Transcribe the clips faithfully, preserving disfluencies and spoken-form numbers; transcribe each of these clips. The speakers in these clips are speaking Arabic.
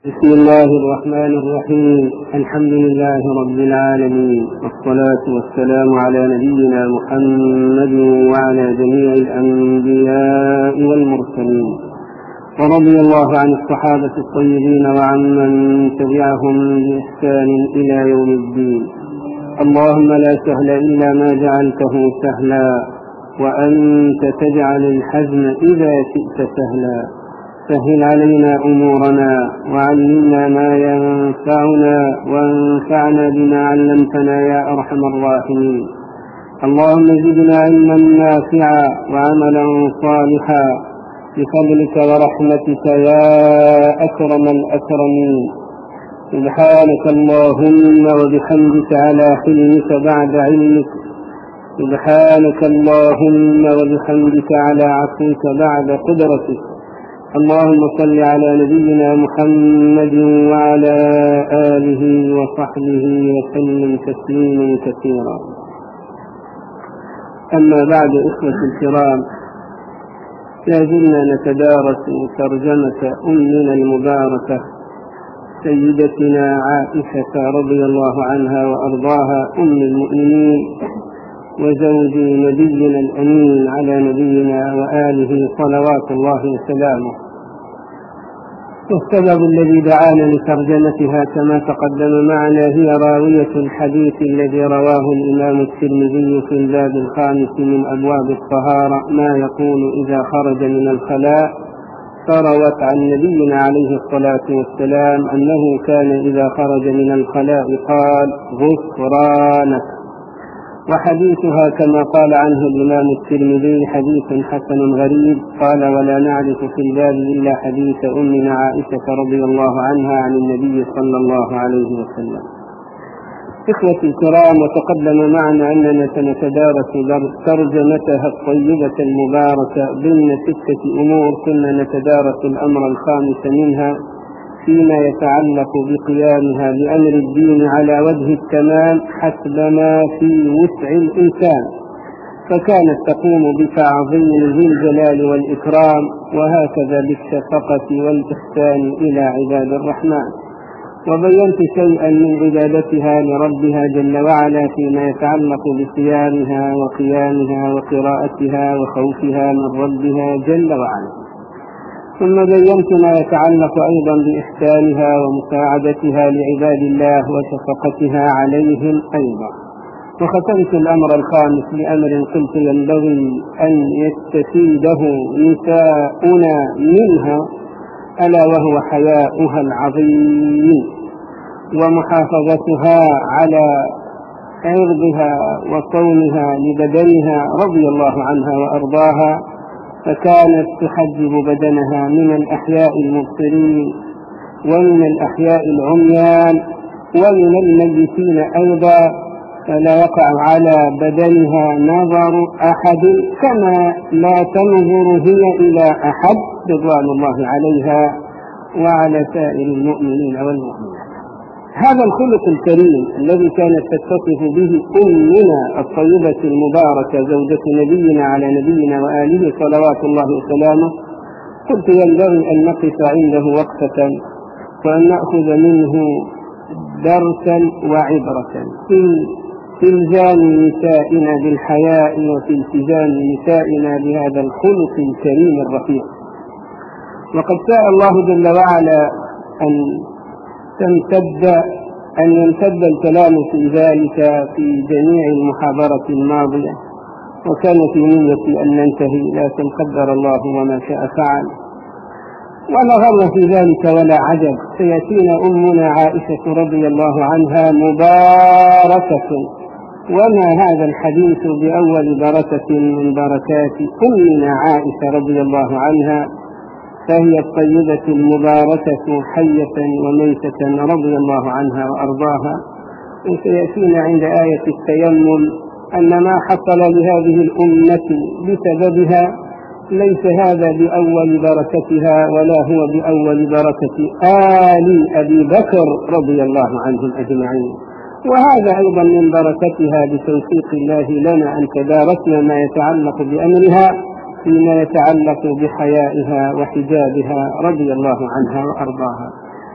بسم الله الرحمن الرحيم. الحمد لله رب العالمين، والصلاة والسلام على نبينا محمد وعلى جميع الأنبياء والمرسلين، ورضي الله عن الصحابة الطيبين وعمن تبعهم بإحسان إلى يوم الدين. اللهم لا سهل إلا ما جعلته سهلا، وأنت تجعل الحزن إذا شئت سهلا. سهل علينا أمورنا، وعلمنا ما ينفعنا، وانفعنا بما علمتنا يا أرحم الراحمين. اللهم زدنا علما نافعا وعملا صالحا بفضلك ورحمتك يا أكرم الأكرمين. سبحانك اللهم وبحمدك على حلمك بعد علمك، سبحانك اللهم وبحمدك على عفوك بعد قدرتك. اللهم صل على نبينا محمد وعلى آله وصحبه وسلم تسليما كثيرا. أما بعد، إخوة الكرام، لازلنا نتدارس ترجمة أمنا المباركة سيدتنا عائشة رضي الله عنها وأرضاها، أم المؤمنين وزوج نبينا الأمين على نبينا وآله صلوات الله وسلامه. والسبب الذي دعانا لترجمتها كما تقدم معنا هي راوية الحديث الذي رواه الإمام الترمذي في الباب الخامس من أبواب الطهارة، ما يقول إذا خرج من الخلاء. فروت عن نبينا عليه الصلاة والسلام أنه كان إذا خرج من الخلاء قال: غفرانك. وحديثها كما قال عنه الإمام الترمذي حديث حسن غريب. قال: ولا نعرف في الباب إلا حديث أمنا عائشة رضي الله عنها عن النبي صلى الله عليه وسلم. إخوتي الكرام، وتقدم معنا أننا سنتدارس ترجمتها الطيبة المباركة ضمن ستة أمور كنا نتدارس الأمر الخامس منها فيما يتعلق بقيامها بأمر الدين على وجه التمام حسب ما في وسع الإنسان، فكانت تقوم بتعظيم ذي الجلال والإكرام، وهكذا بالشفقة والإحسان إلى عباد الرحمن. وبينت شيئا من عبادتها لربها جل وعلا فيما يتعلق بصيامها وقيامها وقراءتها وخوفها من ربها جل وعلا. ثم بينت ما يتعلق أيضا بإحسانها ومساعدتها لعباد الله وشفقتها عليهم أيضا. وختمت الأمر الخامس بأمر قلت ينبغي أن يستفيده نساؤنا منها، ألا وهو حياؤها العظيم ومحافظتها على عرضها وصونها لبدنها رضي الله عنها وأرضاها. فكانت تحجب بدنها من الأحياء المبصرين ومن الأحياء العميان ومن الميتين أيضا، فلا يقع على بدنها نظر أحد، كما لا تنظر هي إلى أحد رضوان الله عليها وعلى سائر المؤمنين والمؤمنات. هذا الخلق الكريم الذي كانت تتصف به أمنا الطيبة المباركة زوجة نبينا على نبينا وآله صلوات الله وسلامه، قلت ينبغي أن نقف عنده وقفة وأن نأخذ منه درسا وعبرة في التزام نسائنا بالحياء وفي التزام نسائنا بهذا الخلق الكريم الرفيع. وقد شاء الله جل وعلا أن تمتد أن يمتد الكلام في ذلك في جميع المحاضرة الماضية، وكان في نيتي أن ننتهي، لكن قدر الله وما شاء فعل. ولا غر في ذلك ولا عجب، سيأتينا أمنا عائشة رضي الله عنها مباركة، وما هذا الحديث بأول بركة من بركات أمنا عائشة رضي الله عنها، فهي الطيبة المباركة حية وميتة رضي الله عنها وأرضاها. وسيأتينا عند آية التيمم أن ما حصل لهذه الأمة بسببها ليس هذا بأول بركتها ولا هو بأول بركة آل أبي بكر رضي الله عنهم أجمعين، وهذا أيضا من بركتها بتوفيق الله لنا أن تدارسنا ما يتعلق بأمرها فيما يتعلق بحيائها وحجابها رضي الله عنها وأرضاها.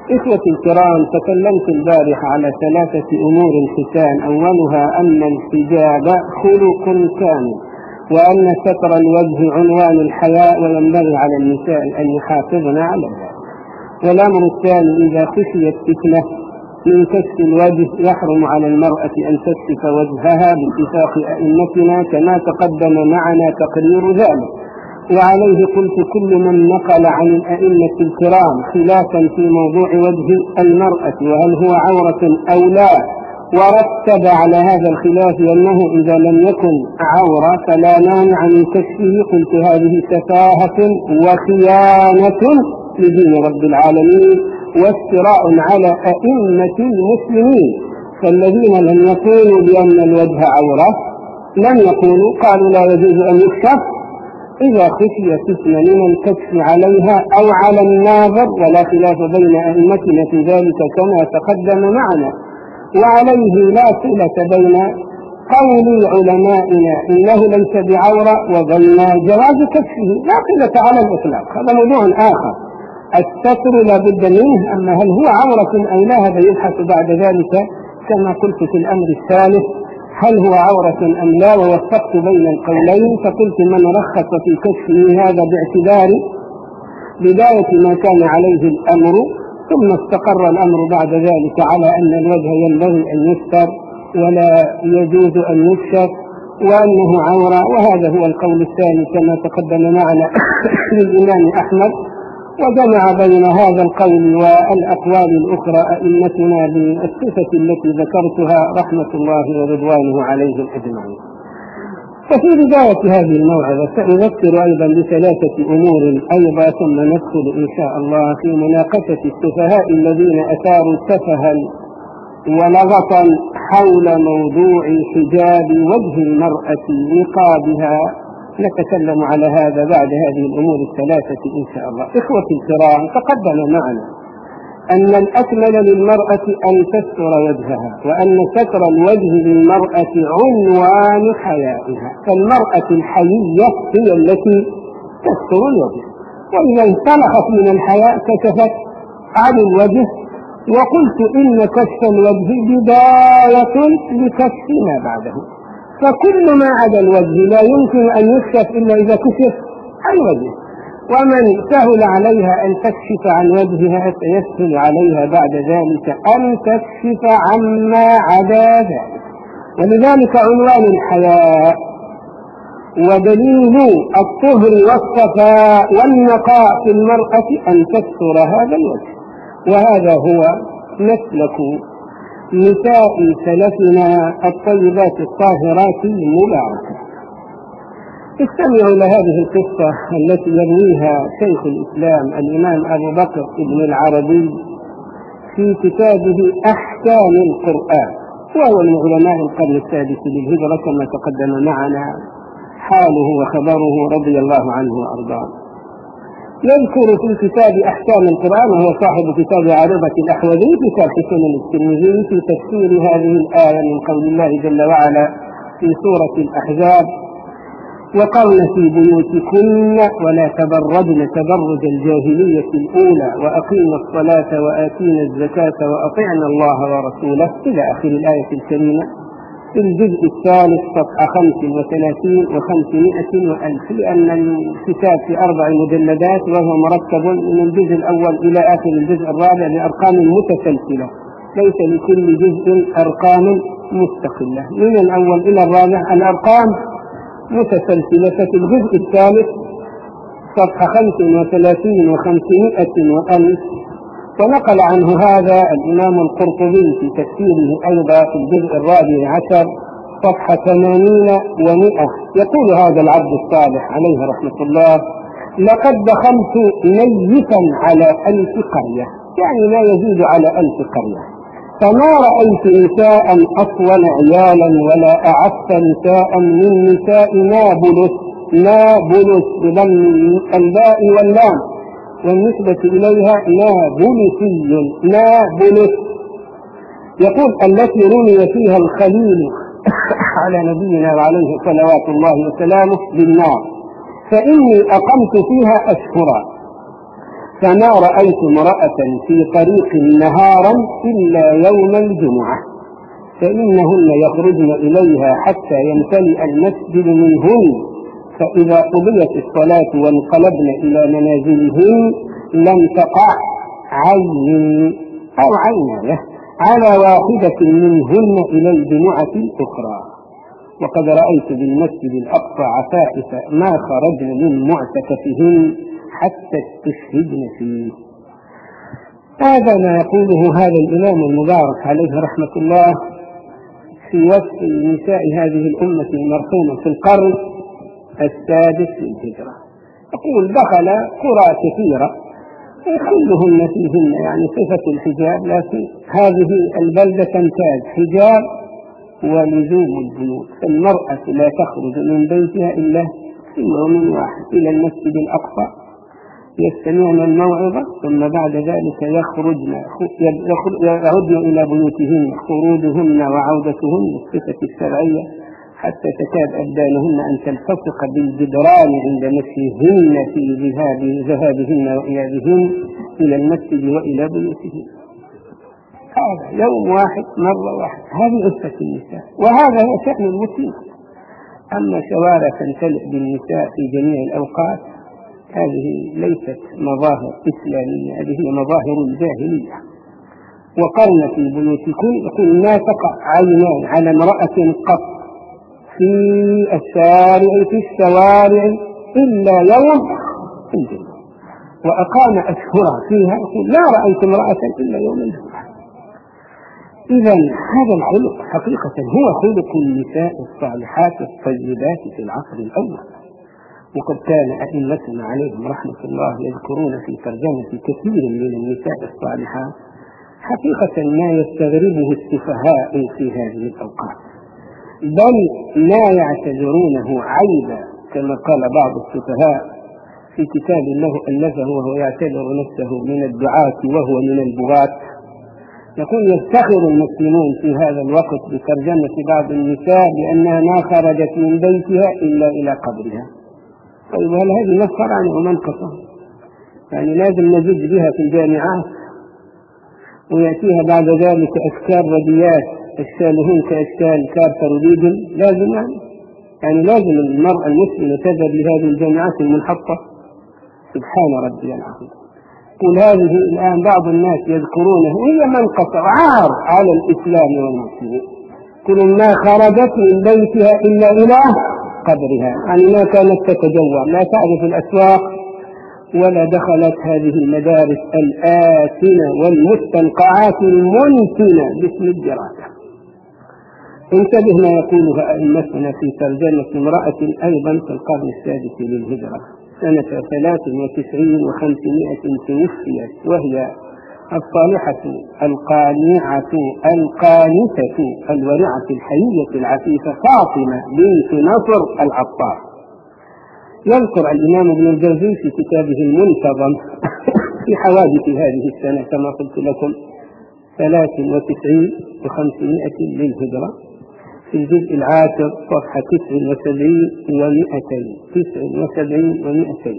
إخوتي الكرام، تكلمت البارحة على ثلاثة أمور حسان. أولها أن الحجاب خلق كامل، وأن ستر الوجه عنوان الحياء، وينبغي على النساء أن يحافظن على ذلك. والأمر الثاني، إذا خشيت فتنة من كشف الوجه يحرم على المرأة أن تكشف وجهها باتفاق أئمتنا كما تقدم معنا تقرير ذلك. وعليه قلت كل من نقل عن الأئمة الكرام خلافا في موضوع وجه المرأة وهل هو عورة أو لا، ورتب على هذا الخلاف أنه إذا لم يكن عورة فلا مانع من كشفه، قلت هذه سفاهة وخيانة لدين رب العالمين وافتراء على أئمة المسلمين. فالذين لم يقولوا بأن الوجه عورة لم يقولوا، قالوا لا يجوز أن يكشف إذا خشي فتنة من الكشف عليها أو على الناظر، ولا خلاف بين أئمتنا في ذلك كما تقدم معنا. وعليه لا صلة بين قول علمائنا إنه ليس بعورة وبين جواز كشفه، لا صلة على الإطلاق، هذا موضوع آخر. الستر لا بد منه، أما هل هو عورة أو لا هذا يبحث بعد ذلك كما قلت في الأمر الثالث، هل هو عورة أم لا، ووفقت بين القولين. فقلت من رخص في كشفه هذا باعتبار بداية ما كان عليه الأمر، ثم استقر الأمر بعد ذلك على أن الوجه ينبغي أن يستر ولا يجوز أن يكشف وأنه عورة، وهذا هو القول الثاني كما تقدم معنا للإمام أحمد. وجمع بين هذا القول والأقوال الأخرى أئمتنا بالصفة التي ذكرتها رحمة الله ورضوانه عليهم أجمعين. وفي بداية هذه الموعظة سأذكر أيضا بثلاثة أمور أيضا، ثم ندخل إن شاء الله في مناقشة السفهاء الذين أثاروا سفها ولغطا حول موضوع حجاب وجه المرأة نقابها. نتكلم على هذا بعد هذه الأمور الثلاثة إن شاء الله. إخوتي الكرام، تقدم معنا أن الأكمل للمرأة أن تستر وجهها، وأن ستر الوجه للمرأة عنوان حيائها، فالمرأة الحيية هي التي تستر الوجه، وإذا انسلخت من الحياء كشفت عن الوجه. وقلت إن كشف الوجه بداية لكشف ما بعده، فكل ما عدا الوجه لا يمكن أن يكشف إلا إذا كشف عن وجهه، ومن سهل عليها أن تكشف عن وجهها سيسهل عليها بعد ذلك أن تكشف عما عدا ذلك. ولذلك عنوان الحياء ودليل الطهر والصفاء والنقاء في المرأة أن تستر هذا الوجه، وهذا هو مسلك نساء سلفنا الطيبات الطاهرات المباركة. استمعوا إلى هذه القصة التي يرويها شيخ الإسلام الإمام أبو بكر ابن العربي في كتابه أحكام القرآن، وهو من علماء القرن السادس للهجرة كما تقدم معنا حاله وخبره رضي الله عنه وأرضاه. يذكر في كتاب أحكام القرآن، وهو صاحب كتاب عارضة الأحوذي في شرح سنن الترمذي، في تفسير هذه الآية من قول الله جل وعلا في سورة الأحزاب: وقرن في بيوتكن ولا تبرجن تبرج الجاهلية الأولى وأقيمنا الصلاة وآتينا الزكاة وأطعنا الله ورسوله، إلى آخر الآية الكريمة، في الجزء الثالث صفحة خمس وثلاثين وخمسمائة وألف، لأن الكتاب في أربع مجلدات وهو مرتب من الجزء الأول إلى آخر الجزء الرابع بأرقام متسلسلة، ليس لكل جزء أرقام مستقلة، من الأول إلى الرابع الأرقام متسلسلة. في الجزء الثالث صفحة خمس وثلاثين وخمسمائة وألف، ونقل عنه هذا الإمام القرطبي في تفسيره أيضا في الجزء الرابع عشر صفحة ثمانين ومئة. يقول هذا العبد الصالح عليه رحمة الله: لقد دخلت ميتا على ألف قرية، يعني لا يزيد على ألف قرية، فما رأيت نساء أطول عيالا ولا أعف نساء من نساء نابلس، نابلس بضم الباء واللام والنسبة إليها نابلسي، نابلس. يقول: التي رمي فيها الخليل على نبينا وعليه صلوات الله وسلامه بالنار، فإني أقمت فيها أشهرا فما رأيت امرأة في طريق نهارا إلا يوم الجمعة، فإنهن يخرجن إليها حتى يمتلئ المسجد منهن، فإذا قضيت الصلاة وانقلبن إلى منازلهن لم تقع عين أو عيناية على واحدة منهن إلى الجمعة الأخرى. وقد رأيت بالمسجد الأقصى عفائف ما خرجن من معتكفهن حتى استشهدن فيه. هذا ما يقوله هذا الإمام المبارك عليه رحمة الله في وصف نساء هذه الأمة المرحومة في القرن السادس للهجرة. يقول: دخل قرى كثيرة كلهن فيهن يعني صفة الحجاب، لكن هذه البلدة تمتاز حجاب ولزوم البيوت، المرأة لا تخرج من بيتها إلا في يوم واحد إلى المسجد الأقصى يستمعن الموعظة، ثم بعد ذلك يخرجن يعودن إلى بيوتهن خروجهن وعودتهن بالصفة الشرعية حتى تكاد أبدانهن أن تلتصق بالجدران عند مشيهن في ذهابهن وإيابهن إلى المسجد وإلى بيوتهن. هذا يوم واحد مرة واحدة، هذه عفة النساء، وهذا هو شأن المسلم. أما شوارع تمتلئ بالنساء في جميع الأوقات هذه ليست مظاهر إسلامية، هذه هي مظاهر الجاهلية. وقرن في بيوتكم، يقول: ما تقع عينان على امرأة قط في الشارع في الشوارع إلا يوم الجمعة، وأقام أشهرا فيها، يقول: لا رأيت امرأة إلا يوم الجمعة. إذا هذا الخلق حقيقة هو خلق النساء الصالحات الطيبات في العصر الأول. وقد كان أئمتنا عليهم رحمة الله يذكرون في ترجمة كثير من النساء الصالحات حقيقة ما يستغربه السفهاء في هذه الأوقات، بل لا يعتبرونه عيبا، كما قال بعض السفهاء في كتاب له ألفه وهو يعتبر نفسه من الدعاة وهو من البغاة. يقول: يفتخر المسلمون في هذا الوقت بترجمة بعض النساء بأنها ما خرجت من بيتها إلا إلى قبرها. طيب هل هذه مسخرة عن ومنقصة؟ يعني لازم نزج بها في الجامعات ويأتيها بعد ذلك أشكال رديات أشكالهن كأشكال كارتر وليدل، لازم يعني يعني لازم المرأة المسلمة تذهب لهذه الجامعات المنحطة. سبحان ربي العظيم. قل هذه الآن بعض الناس يذكرونه وهي منقصة عار على الإسلام والمسلمين. كل ما خرجت من بيتها إلا إلى قبرها، يعني ما كانت تتجوع، لا تعرف الأسواق ولا دخلت هذه المدارس الآثنة والمستنقعات المنتنة باسم الدراسة. انتبه ما يقولها أئمتنا في ترجمة امرأة أيضا في القرن السادس للهجرة سنة ثلاث وتسعين وخمسمائة توفيت، وهي الصالحة القانعة القانتة الورعة الحيية العفيفة فاطمة بنت نصر العطار. يذكر الإمام ابن الجوزي في كتابه المنتظم في حوادث هذه السنة كما قلت لكم ثلاث وتسعين وخمسمائة للهجرة في الجزء العاشر صفحة تسع وسبعين ومئتين تسع وسبعين ومئتين.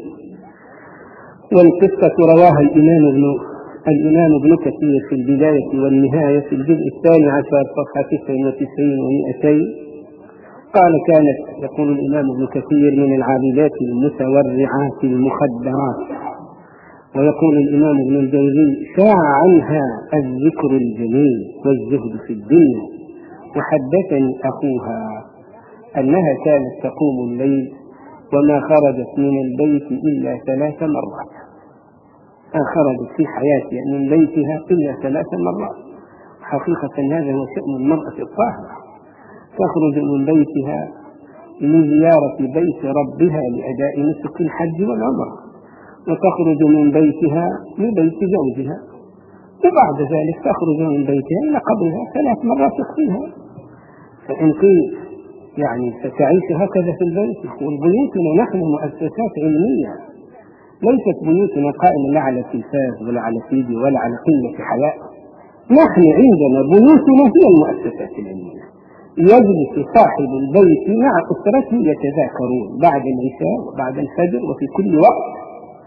والقصة رواها الإمام ابن الإمام ابن كثير في البداية والنهاية في الجزء الثاني عشر صفحة تسع وتسعين ومئتين. قال: كانت، يقول الإمام ابن كثير، من العابدات المتورعات المخدرات. ويقول الإمام ابن الجوزي: شاع عنها الذكر الجميل والزهد في الدنيا، وحدثني أخوها أنها كانت تقوم الليل وما خرجت من البيت إلا ثلاث مرات، ما خرجت في حياتها من بيتها إلا ثلاث مرات. حقيقة هذا هو شأن المرأة الطاهرة، تخرج من بيتها لزيارة بيت ربها لأداء نسك الحج والعمرة، وتخرج من بيتها لبيت زوجها، وبعد ذلك تخرج من بيتها إلى قبرها ثلاث مرات فيها. فإن قيل يعني ستعيش هكذا في البيت، والبيوتنا نحن مؤسسات علمية، ليست بيوتنا قائمة لا على تلفاز ولا على سيدي ولا على قلة حياء. نحن عندنا بيوتنا هي المؤسسات العلمية. يجلس صاحب البيت مع أسرته يتذاكرون بعد العشاء وبعد الفجر وفي كل وقت،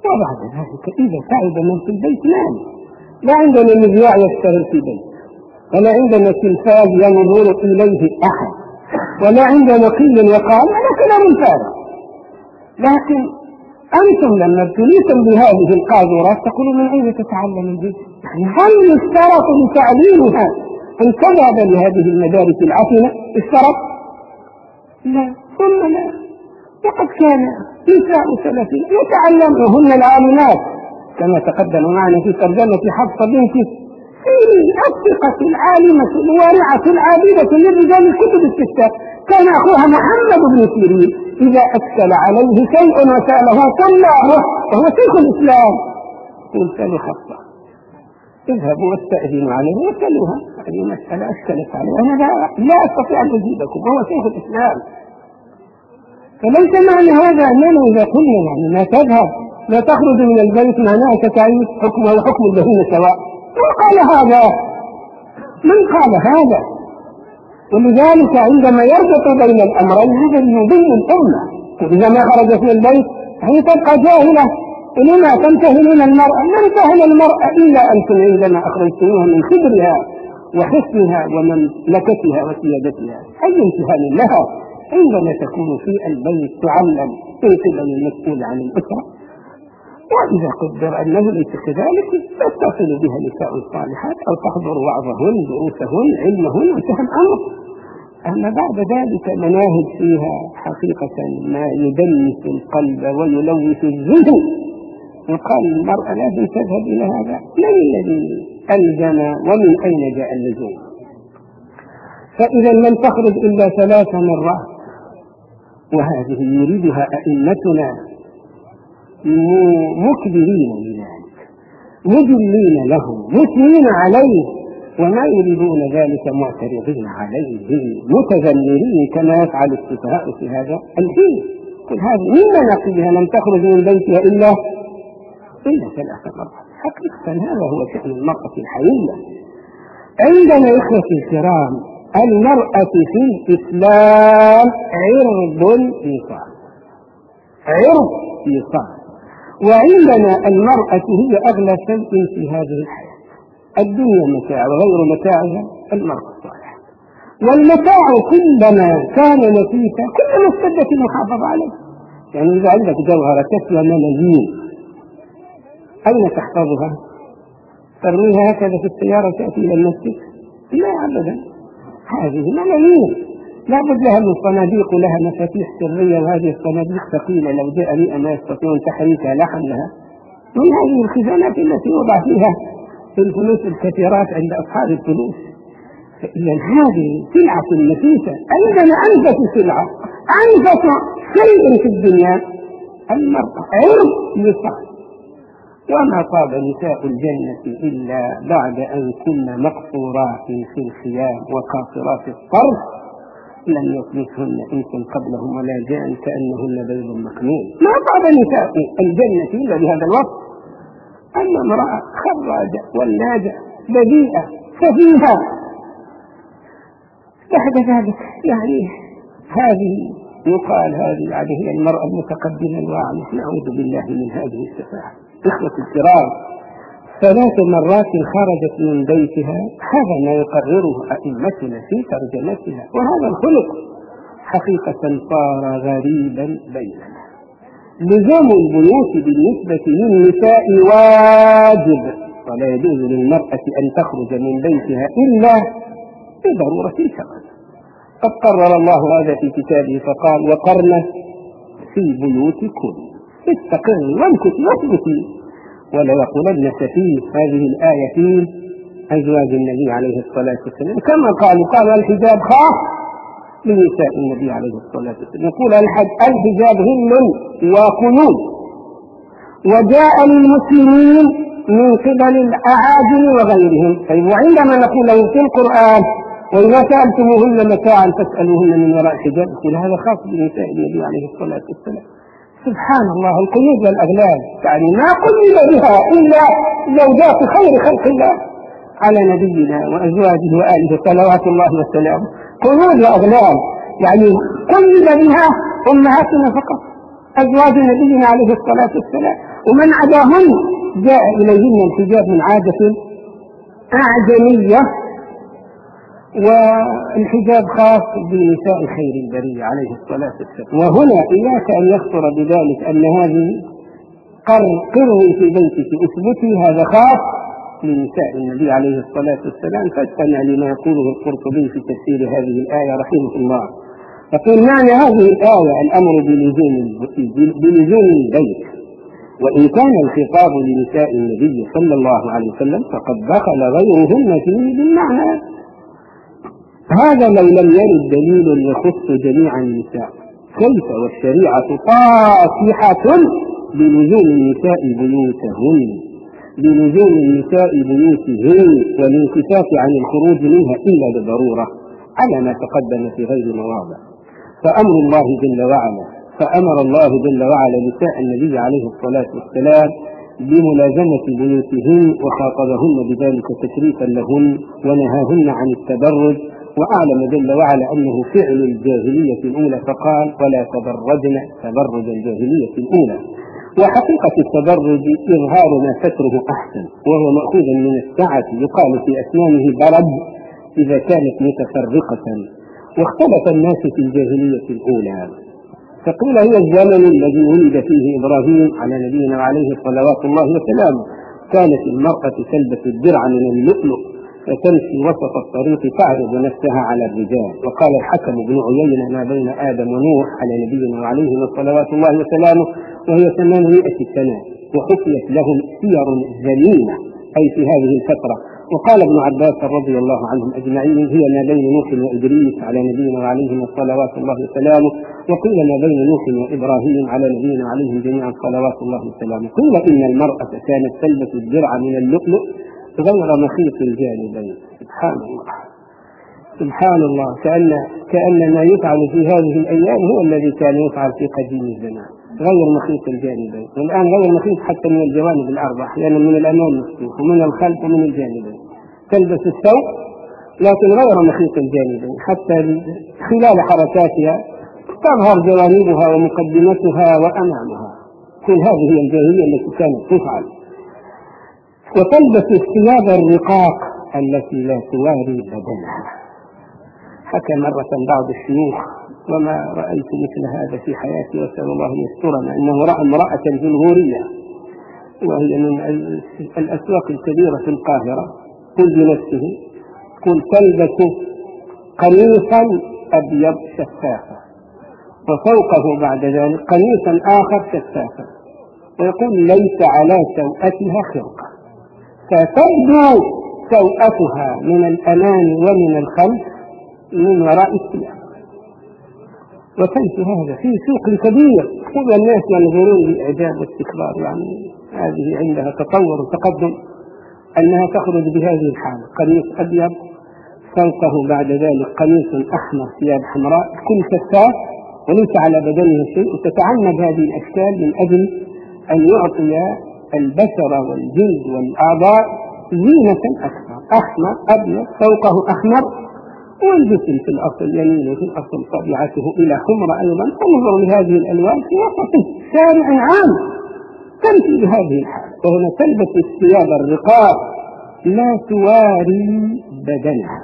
وبعد ذلك إذا تعب من في البيت نام. لا عندنا مذياع يشتغل في البيت، ولا عندنا تلفاز ينظر إليه أحد، ولا عندنا قيل يقال، ولا كلام فارغ. لكن أنتم لما ابتليتم بهذه القاذورات تقولوا من أين تتعلم البيت؟ يعني هل يشترط لتعليمها أن تذهب لهذه المدارس العفنة؟ اشترط؟ لا، ثم لا. وقد كان نساء سلفين يتعلمهن العالمات كما تقدم معنا في ترجمة حفصة بنت سيرين الثقة العالمة الوارعة العابدة للرجال الكتب الستة. كان أخوها محمد بن سيرين إذا أشكل عليه شيء وسأله طلابه وهو شيخ الإسلام قل سألوا حفصة، اذهبوا واستأذنوا عليه وسألوها، هذه مسألة أشكلت عليه، أنا لا, لا أستطيع أن أجيبكم وهو شيخ الإسلام. فليس معنى هذا أننا إذا قلنا يعني ما تذهب لا تخرج من البيت معناها تتعيش حكمه وحكم الذين سواء. من قال هذا؟ من قال هذا؟ ولذلك عندما يربط بين الأمرين هذا يضل الأمة. إذا ما خرجت من البيت هي تبقى جاهلة. ولما تنتهلون المرأة؟ لا تنتهل المرأة إلا أنتم عندما أخرجتموها من خبرها وحسنها ومملكتها وسيادتها. أي امتهان لها عندما تكون في البيت تعلم من قبل المسؤول عن الأسرة. وإذا قدر أنه ليس كذلك تتصل بها نساء الصالحات أو تحضر وعظهن دروسهن علمهن وانتهى الأمر. أما بعد ذلك مناهج فيها حقيقة ما يدنس القلب ويلوث الذهن. وقال المرأة لازم تذهب إلى هذا، من الذي ألزم ومن أين جاء اللزوم؟ فإذا لم تخرج إلا ثلاث مرات، وهذه يريدها أئمتنا مكبرين لذلك مجلين له مثنين عليه، وما يريدون ذلك معترضين عليه متذمرين كما يفعل السفهاء في هذا الحين. قل هذه من مناقبها لم تخرج من بيتها إلا إلا ثلاث مرات. حقيقة هذا هو شأن المرأة الحقيقية. عندنا إخوة الكرام المرأة في الإسلام عرض إيصال، عرض إيصال. وعندنا المرأة هي أغلى شيء في هذه الحياة. الدنيا متاع وغير متاعها المرأة الصالحة. والمتاع كلما كان نفيسا كلما اشتدت المحافظة عليه. يعني إذا عندك جوهرة تسوى ملايين أين تحفظها؟ ترميها هكذا في السيارة تأتي إلى المسجد؟ لا أبدا، هذه ملايين لا بد لها من صناديق لها مفاتيح سرية، وهذه الصناديق ثقيلة لو جاء مئة ما يستطيعون تحريكها لا حملها. من هذه الخزانات التي وضع فيها الفلوس الكثيرات عند أصحاب الفلوس. فإذا هذه سلعة نفيسة. عندنا أنفس سلعة، أنفس شيء في الدنيا المرأة، عرض لصالح. وما طاب نساء الجنة إلا بعد أن كنا مقصورات في الخيام وقاصرات الطرف لم يطمثهن إنس قبلهم ولا جان كأنهن بيض مكنون. ما طاب نساء الجنة إلا بهذا الوصف. أما امرأة خراجة ولاجة بديئة سفيهة بعد ذلك يعني هذه يقال هذه يعني هي المرأة المتقدمة الواعية. نعوذ بالله من هذه السفاهة. إخوة الكرام ثلاث مرات خرجت من بيتها، هذا ما يقرره أئمتنا في ترجمتها. وهذا الخلق حقيقة صار غريبا بيننا. لزوم البيوت بالنسبة للنساء واجب، ولا يجوز للمرأة أن تخرج من بيتها إلا بضرورة شرعية. قد قرر الله هذا في كتابه فقال وقرن في بيوتكن استقر وامكث واثبتي. ولا يقولن سفيه هذه الآية في أزواج النبي عليه الصلاة والسلام كما قالوا قال الحجاب خاص لنساء النبي عليه الصلاة والسلام. يقول الحجاب غل وقيود وجاء للمسلمين من قبل الأعاجم وغيرهم. طيب وعندما نقول لهم في القرآن وإذا سألتموهن متاعا فاسألوهن من وراء الحجاب، يقول هذا خاص بنساء النبي عليه الصلاة والسلام. سبحان الله، القيود والأغلال يعني ما قيد بها إلا زوجات خير خلق الله على نبينا وأزواجه وآله صلوات الله وسلامه. قيود وأغلال يعني قيد بها أمهاتنا فقط، أزواج نبينا عليه الصلاة والسلام. ومن عداهن جاء إليهن الحجاب من عادة أعجمية، والحجاب خاص بنساء خير البرية عليه الصلاة والسلام. وهنا إياك أن يخطر بذلك أن هذه قري في بيتك اثبتي، هذا خاص لنساء النبي عليه الصلاة والسلام. فاستمع لما يقوله القرطبي في تفسير هذه الآية رحمه الله. يقول معنى هذه الآية الأمر بلزوم البيت، وإن كان الخطاب لنساء النبي صلى الله عليه وسلم فقد دخل غيرهن فيه بالمعنى هذا لو لم يرد دليل يخص جميع النساء. كيف والشريعة طافحة بلزوم النساء بيوتهن بلزوم النساء بيوتهن والانكفاف عن الخروج منها إلا لضرورة على ما تقدم في غير مواضع. فأمر الله جل وعلا فأمر الله جل وعلا نساء النبي عليه الصلاة والسلام بملازمة بيوتهن وخاطبهن بذلك تشريفا لهن ونهاهن عن التبرج، وأعلم جل وعلا أنه فعل الجاهلية الأولى فقال ولا تبرجن تبرج الجاهلية الأولى. وحقيقة التبرج إظهار ما ستره أحسن، وهو مأخوذ من السعة، يقال في أسنانه برد إذا كانت متفرقة. واختلف الناس في الجاهلية الأولى، فقيل هي الزمن الذي ولد فيه إبراهيم على نبينا وعليه صلوات الله وسلامه، كانت المرأة تلبس الدرع من اللؤلؤ فتمشي وسط الطريق تعرض نفسها على الرجال. وقال الحكم بن عيينة ما بين آدم ونوح على نبينا وعليه صلوات الله وسلامه وهي ثمانمائة سنة، وحكيت لهم سير ذميمة أي في هذه الفترة. وقال ابن عباس رضي الله عنهم أجمعين هي ما بين نوح وإدريس على نبينا وعليهم صلوات الله وسلامه، وقيل ما بين نوح وإبراهيم على نبينا وعليهم جميعا صلوات الله وسلامه. قيل إن المرأة كانت تلبس الدرع من اللؤلؤ غير مخيط الجانبين. سبحان الله سبحان الله، كأن كأن ما يفعل في هذه الأيام هو الذي كان يفعل في قديم الزمان، غير مخيط الجانبين. والآن غير مخيط حتى من الجوانب الأربع، يعني من الأمام مفتوح ومن الخلف ومن الجانبين، تلبس الثوب لكن غير مخيط الجانبين، حتى خلال حركاتها تظهر جوانبها ومقدمتها وأمامها. كل هذه هي الجاهلية التي كانت تفعل. وتلبس الثياب الرقاق التي لا تواري بدنها. حكى مرة بعض الشيوخ وما رأيت مثل هذا في حياتي وأسأل الله أن يسترنا، أنه رأى امرأة في الغورية وهي من الأسواق الكبيرة في القاهرة، قل بنفسه قل تلبس قميصا أبيض شفافا وفوقه بعد ذلك قميصا آخر شفافا، ويقول ليس على سوءتها خرقة، فتبدو سوءتها من الأمام ومن الخلف من وراء الثياب. وكيف هذا في سوق كبير كل الناس ينظرون بإعجاب واستكبار، يعني هذه عندها تطور وتقدم أنها تخرج بهذه الحالة، قميص أبيض فوقه بعد ذلك قميص أحمر ثياب حمراء كل شفاف وليس على بدنه شيء، وتتعمد هذه الأشكال من أجل أن يعطي البشر والجلد والأعضاء زينة أكثر. أحمر أبيض فوقه أحمر، والجسم في الأصل يمين وفي الأصل طبيعته إلى حمر أيضا. انظر لهذه الألوان في وسط شارع عام تمشي بهذه الحالة، وهنا تلبس الثياب الرقاق لا تواري بدنها.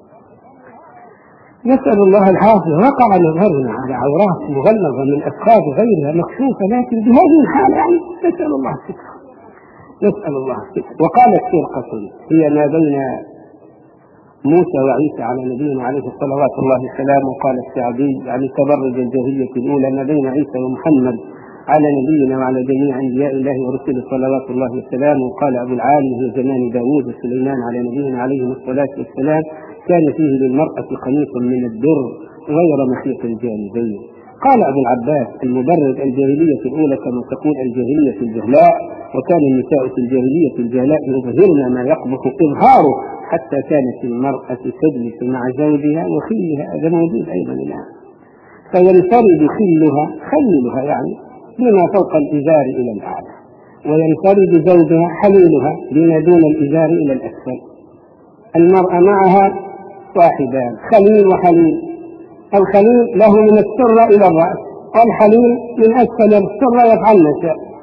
نسأل الله العافية. وقع نظرنا على عورات مغلظة من أفخاذ غيرها مكشوفة، لكن بهذه الحالة يعني نسأل الله الستر نسأل الله الستر. وقالت فرقة هي ما بين موسى وعيسى على نبينا عليه الصلوات الله وسلامه، وقال السعدي يعني تبرج الجاهلية الأولى ما بين عيسى ومحمد على نبينا وعلى جميع أنبياء الله ورسله صلوات الله وسلامه. وقال أبو العالي هي زمان داود وسليمان على نبينا عليهم الصلاة والسلام، كان فيه للمرأة قميص من الدر غير محيط الجانبين. قال أبو العباس المبرد الجاهلية الأولى كما تقول الجاهلية الجهلاء، وكان النساء في الجاهلية الجهلاء يظهرن ما يقبح إظهاره، حتى كانت المرأة تجلس مع زوجها وخلها، هذا موجود أيضا الآن، فينفرد خلها خليلها يعني بما فوق الإزار إلى الأعلى، وينفرد زوجها حليلها بما دون الإزار إلى الأسفل. المرأة معها واحدان، خليل وحليل. الخليل له من السرة إلى الرأس، والحليل من أسفل السرة يفعل ما شاء.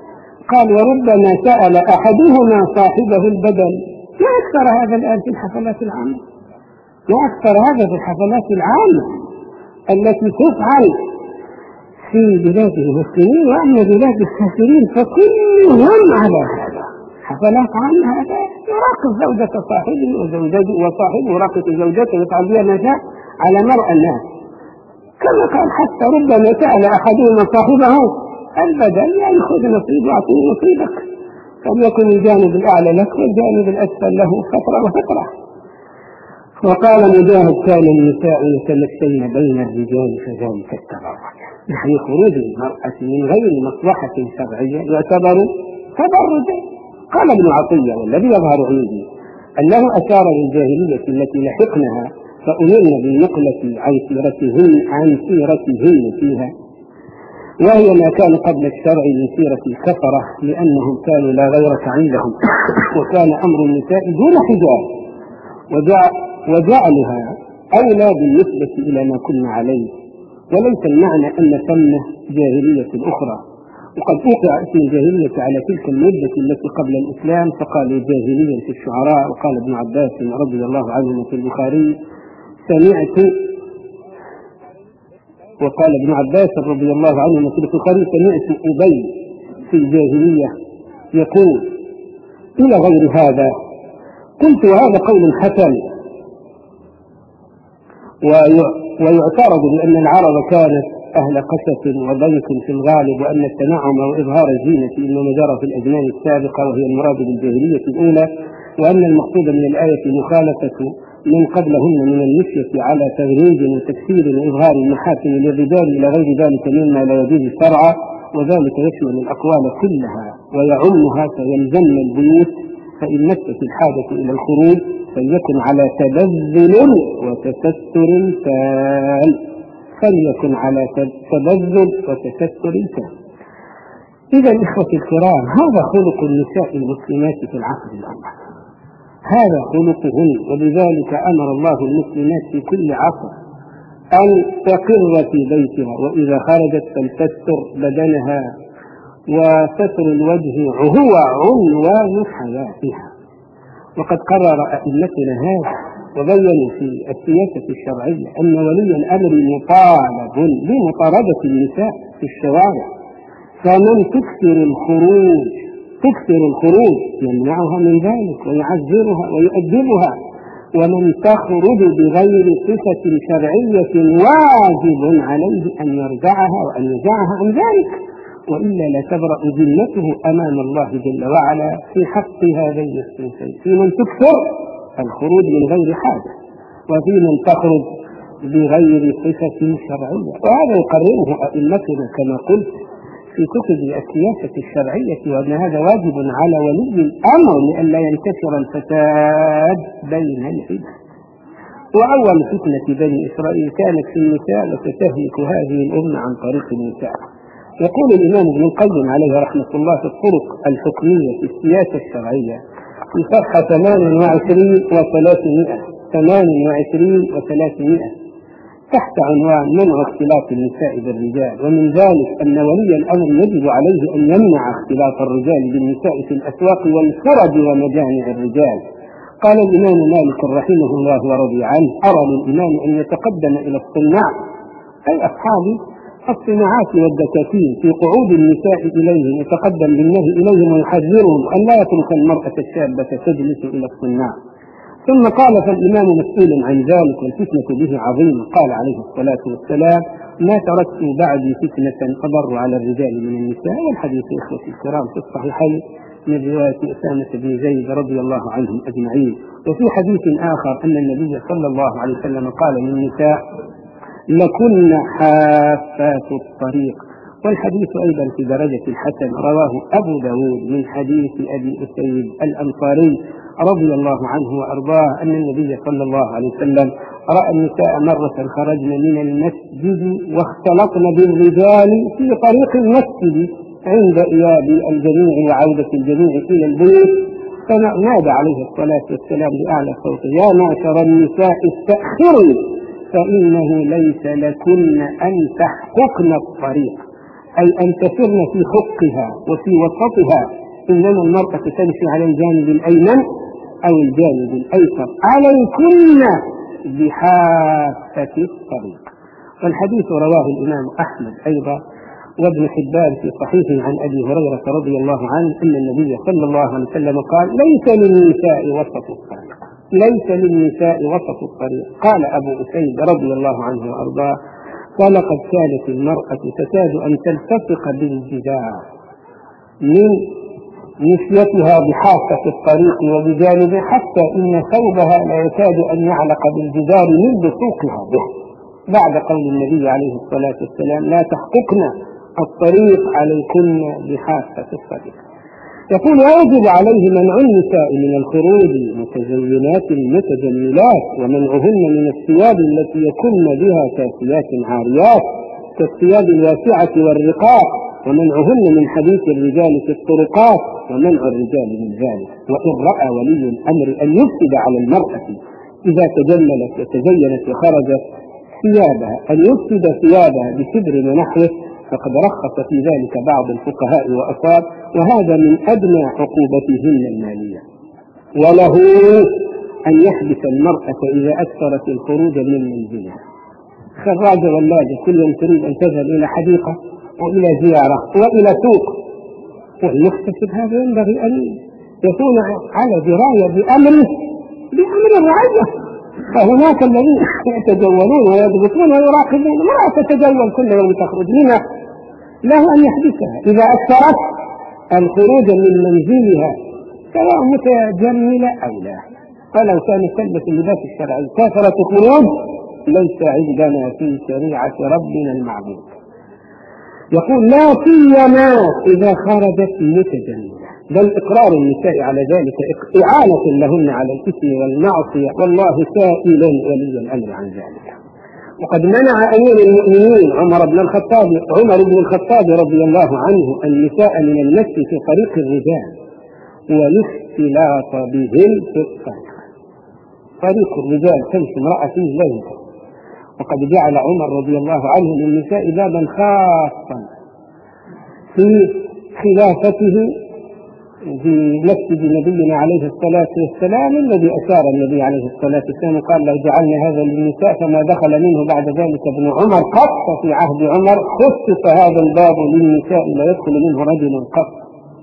قال وربما سأل أحدهما صاحبه البدل. ما أكثر هذا الآن في الحفلات العامة، ما أكثر هذا في الحفلات العامة التي تفعل في بلاد المسلمين وأما بلاد الكافرين فكلهم على هذا. حفلات عامة هذا يراقب زوجة صاحبه وزوجته وصاحبه يراقب زوجته ويفعل بها ما شاء على مرأى الناس. كما قال حتى ربما سأل أحدهما صاحبه البدل، يعني خذ نصيب واعطيه نصيبك، فليكن الجانب الأعلى لك والجانب الأسفل له فترة وفترة. وقال مجاهد كان النساء يتمشين بين الرجال فذلك التبرج، يعني خروج المرأة من غير مصلحة شرعية يعتبر تبرجا. قال ابن عطية والذي يظهر عندي أنه أشار للجاهلية التي لحقنها فأمرنا بالنقلة عن سيرتهن عن سيرتهن فيها، وهي ما كان قبل الشرع من سيرة الكفرة لأنهم كانوا لا غيرة عندهم وكان أمر النساء دون حجاب وجعلها أولى بالنسبة إلى ما كنا عليه، وليس المعنى أن ثم جاهلية أخرى. وقد وقع اسم الجاهلية على تلك المدة التي قبل الإسلام فقالوا جاهليا في الشعراء. وقال ابن عباس رضي الله عنه في البخاري سمعت وقال ابن عباس رضي الله عنه في البخاري سمعت أبي في الجاهلية يقول إلى غير هذا. قلت وهذا قول حسن، ويعترض بأن العرب كانت أهل قسة وضيق في الغالب، وأن التنعم وإظهار الزينة إنما جرى في الأزمان السابقة وهي المراد بالجاهلية الأولى، وأن المقصود من الآية مخالفة من قبلهن من المشية على تغريج وتكسير وإظهار المحاسن للرجال إلى غير ذلك مما لا يجوز شرعا، وذلك يشمل الأقوال كلها ويعمها فيلزم البيوت، فإن مست الحاجة إلى الخروج فليكن على تبذل وتستر تام فليكن على تبذل وتستر تام. إذا الإخوة الكرام هذا خلق النساء المسلمات في العصر الأول، هذا خلقهن، ولذلك أمر الله المسلمات في كل عصر أن تقر في بيتها وإذا خرجت فلتستر بدنها، وستر الوجه هو عنوان حياتها. وقد قرر أئمتنا هذا وبينوا في السياسة الشرعية أن ولي الأمر مطالب بمطاردة النساء في الشوارع، فمن تكثر الخروج تكثر الخروج يمنعها من ذلك ويعذرها ويؤدبها، ومن تخرج بغير صفة شرعية واجب عليه أن يرجعها وأن يرجعها عن ذلك، وإلا لا تبرأ ذمته أمام الله جل وعلا في حق هذين الصنفين، في من تكثر الخروج من غير حاجة وفي من تخرج بغير صفة شرعية. وهذا يقرره أئمتنا كما قلت في كتب السياسة الشرعية، وأن هذا واجب على ولي الأمر لئلا ينتشر الفساد بين العباد. وأول فتنة بني إسرائيل كانت في النساء وستهلك هذه الأمة عن طريق النساء. يقول الإمام ابن القيم عليه رحمة الله في الطرق الحكمية في السياسة الشرعية في صفحة ثمان وعشرين وثلاثمائة ثمان وعشرين وثلاثمائة تحت عنوان منع اختلاط النساء بالرجال، ومن ذلك أن ولي الأمر يجب عليه أن يمنع اختلاط الرجال بالنساء في الأسواق والفرج ومجامع الرجال. قال الإمام مالك رحمه الله ورضي عنه أرى للإمام أن يتقدم إلى الصناع أي أصحاب الصناعات والدكاكين في قعود النساء إليهم، يتقدم بالنهي إليهم ويحذرهم أن لا يترك المرأة الشابة تجلس إلى الصناع. ثم قال فالإمام مسؤول عن ذلك والفتنة به عظيمة. قال عليه الصلاة والسلام ما تركت بعدي فتنة أضر على الرجال من النساء. والحديث إخوتي الكرام في الصحيحين من رواية أسامة بن زيد رضي الله عنهم أجمعين. وفي حديث آخر أن النبي صلى الله عليه وسلم قال للنساء لكن حافات الطريق. والحديث أيضا في درجة الحسن رواه أبو داود من حديث أبي أسيد الأنصاري رضي الله عنه وأرضاه أن النبي صلى الله عليه وسلم رأى النساء مرة خرجن من المسجد واختلطن بالرجال في طريق المسجد عند إياب الجميع وعودة الجميع إلى البيت، فنادى عليه الصلاة والسلام بأعلى صوته يا معشر النساء استأخروا فإنه ليس لكن أن تحققن الطريق. أي أن تسرن في حقها وفي وسطها، إنما المرأة تمشي على الجانب الأيمن أو الجانب الأيسر، عليكن بحافة الطريق. والحديث رواه الإمام أحمد أيضا وابن حبان في صحيحه عن أبي هريرة رضي الله عنه أن النبي صلى الله عليه وسلم قال: ليس للنساء وسط الطريق، ليس للنساء وسط الطريق. قال أبو أسيد رضي الله عنه وأرضاه: ولقد كانت المرأة تكاد أن تلتصق بالجدار من نسيتها بحافة الطريق وبجانبه، حتى إن ثوبها لا يكاد أن يعلق بالجدار من لصوقها به، بعد قول النبي عليه الصلاة والسلام: لا تحققن الطريق عليكن بحافة الطريق. يقول: ويجب عليه منع النساء من الخروج متزينات متجملات، ومنعهن من الثياب التي يكن بها كاسيات عاريات كالثياب الواسعة والرقاق، ومنعهن من حديث الرجال في الطرقات، ومنع الرجال من ذلك. وإن رأى ولي الأمر أن يفسد على المرأة إذا تجملت وتزينت وخرجت ثيابها أن يفسد ثيابها بشبر ونحوه، فقد رخص في ذلك بعض الفقهاء وأصاب، وهذا من أدنى عقوبتهن المالية. وله أن يحبس المرأة إذا أكثرت الخروج من منزلها. خراجة ولاجة كل يوم تريد أن تذهب إلى حديقة وإلى زيارة وإلى سوق، والمكتسب هذا ينبغي أن يكون على دراية بأمره بأمر الرعية. فهناك الذين يتجولون ويضبطون ويراقبون، امرأة تتجول كل يوم تخرج، لما له أن يحبسها إذا أكثرت الخروج من منزلها سواء متجملة أو لا. فلو كان تلبس اللباس الشرعي كثرة خروج ليس عندنا في شريعة ربنا المعبود. يقول: لا سيما إذا خرجت متجملة، بل إقرار النساء على ذلك إعانة لهن على الإثم والمعصية، والله سائل ولي الأمر عن ذلك. وقد منع أمير المؤمنين عمر بن الخطاب عمر بن الخطاب رضي الله عنه النساء من المشي في طريق الرجال والاختلاط بهم في الطريق. طريق الرجال تمشي امرأة فيه ليلة، وقد جعل عمر رضي الله عنه للنساء بابا خاصا في خلافته في مسجد نبينا عليه الصلاة والسلام الذي أشار النبي عليه الصلاة والسلام قال: لو جعلنا هذا للنساء فما دخل منه بعد ذلك ابن عمر قط. في عهد عمر خصص هذا الباب للنساء لا يدخل منه رجل قط.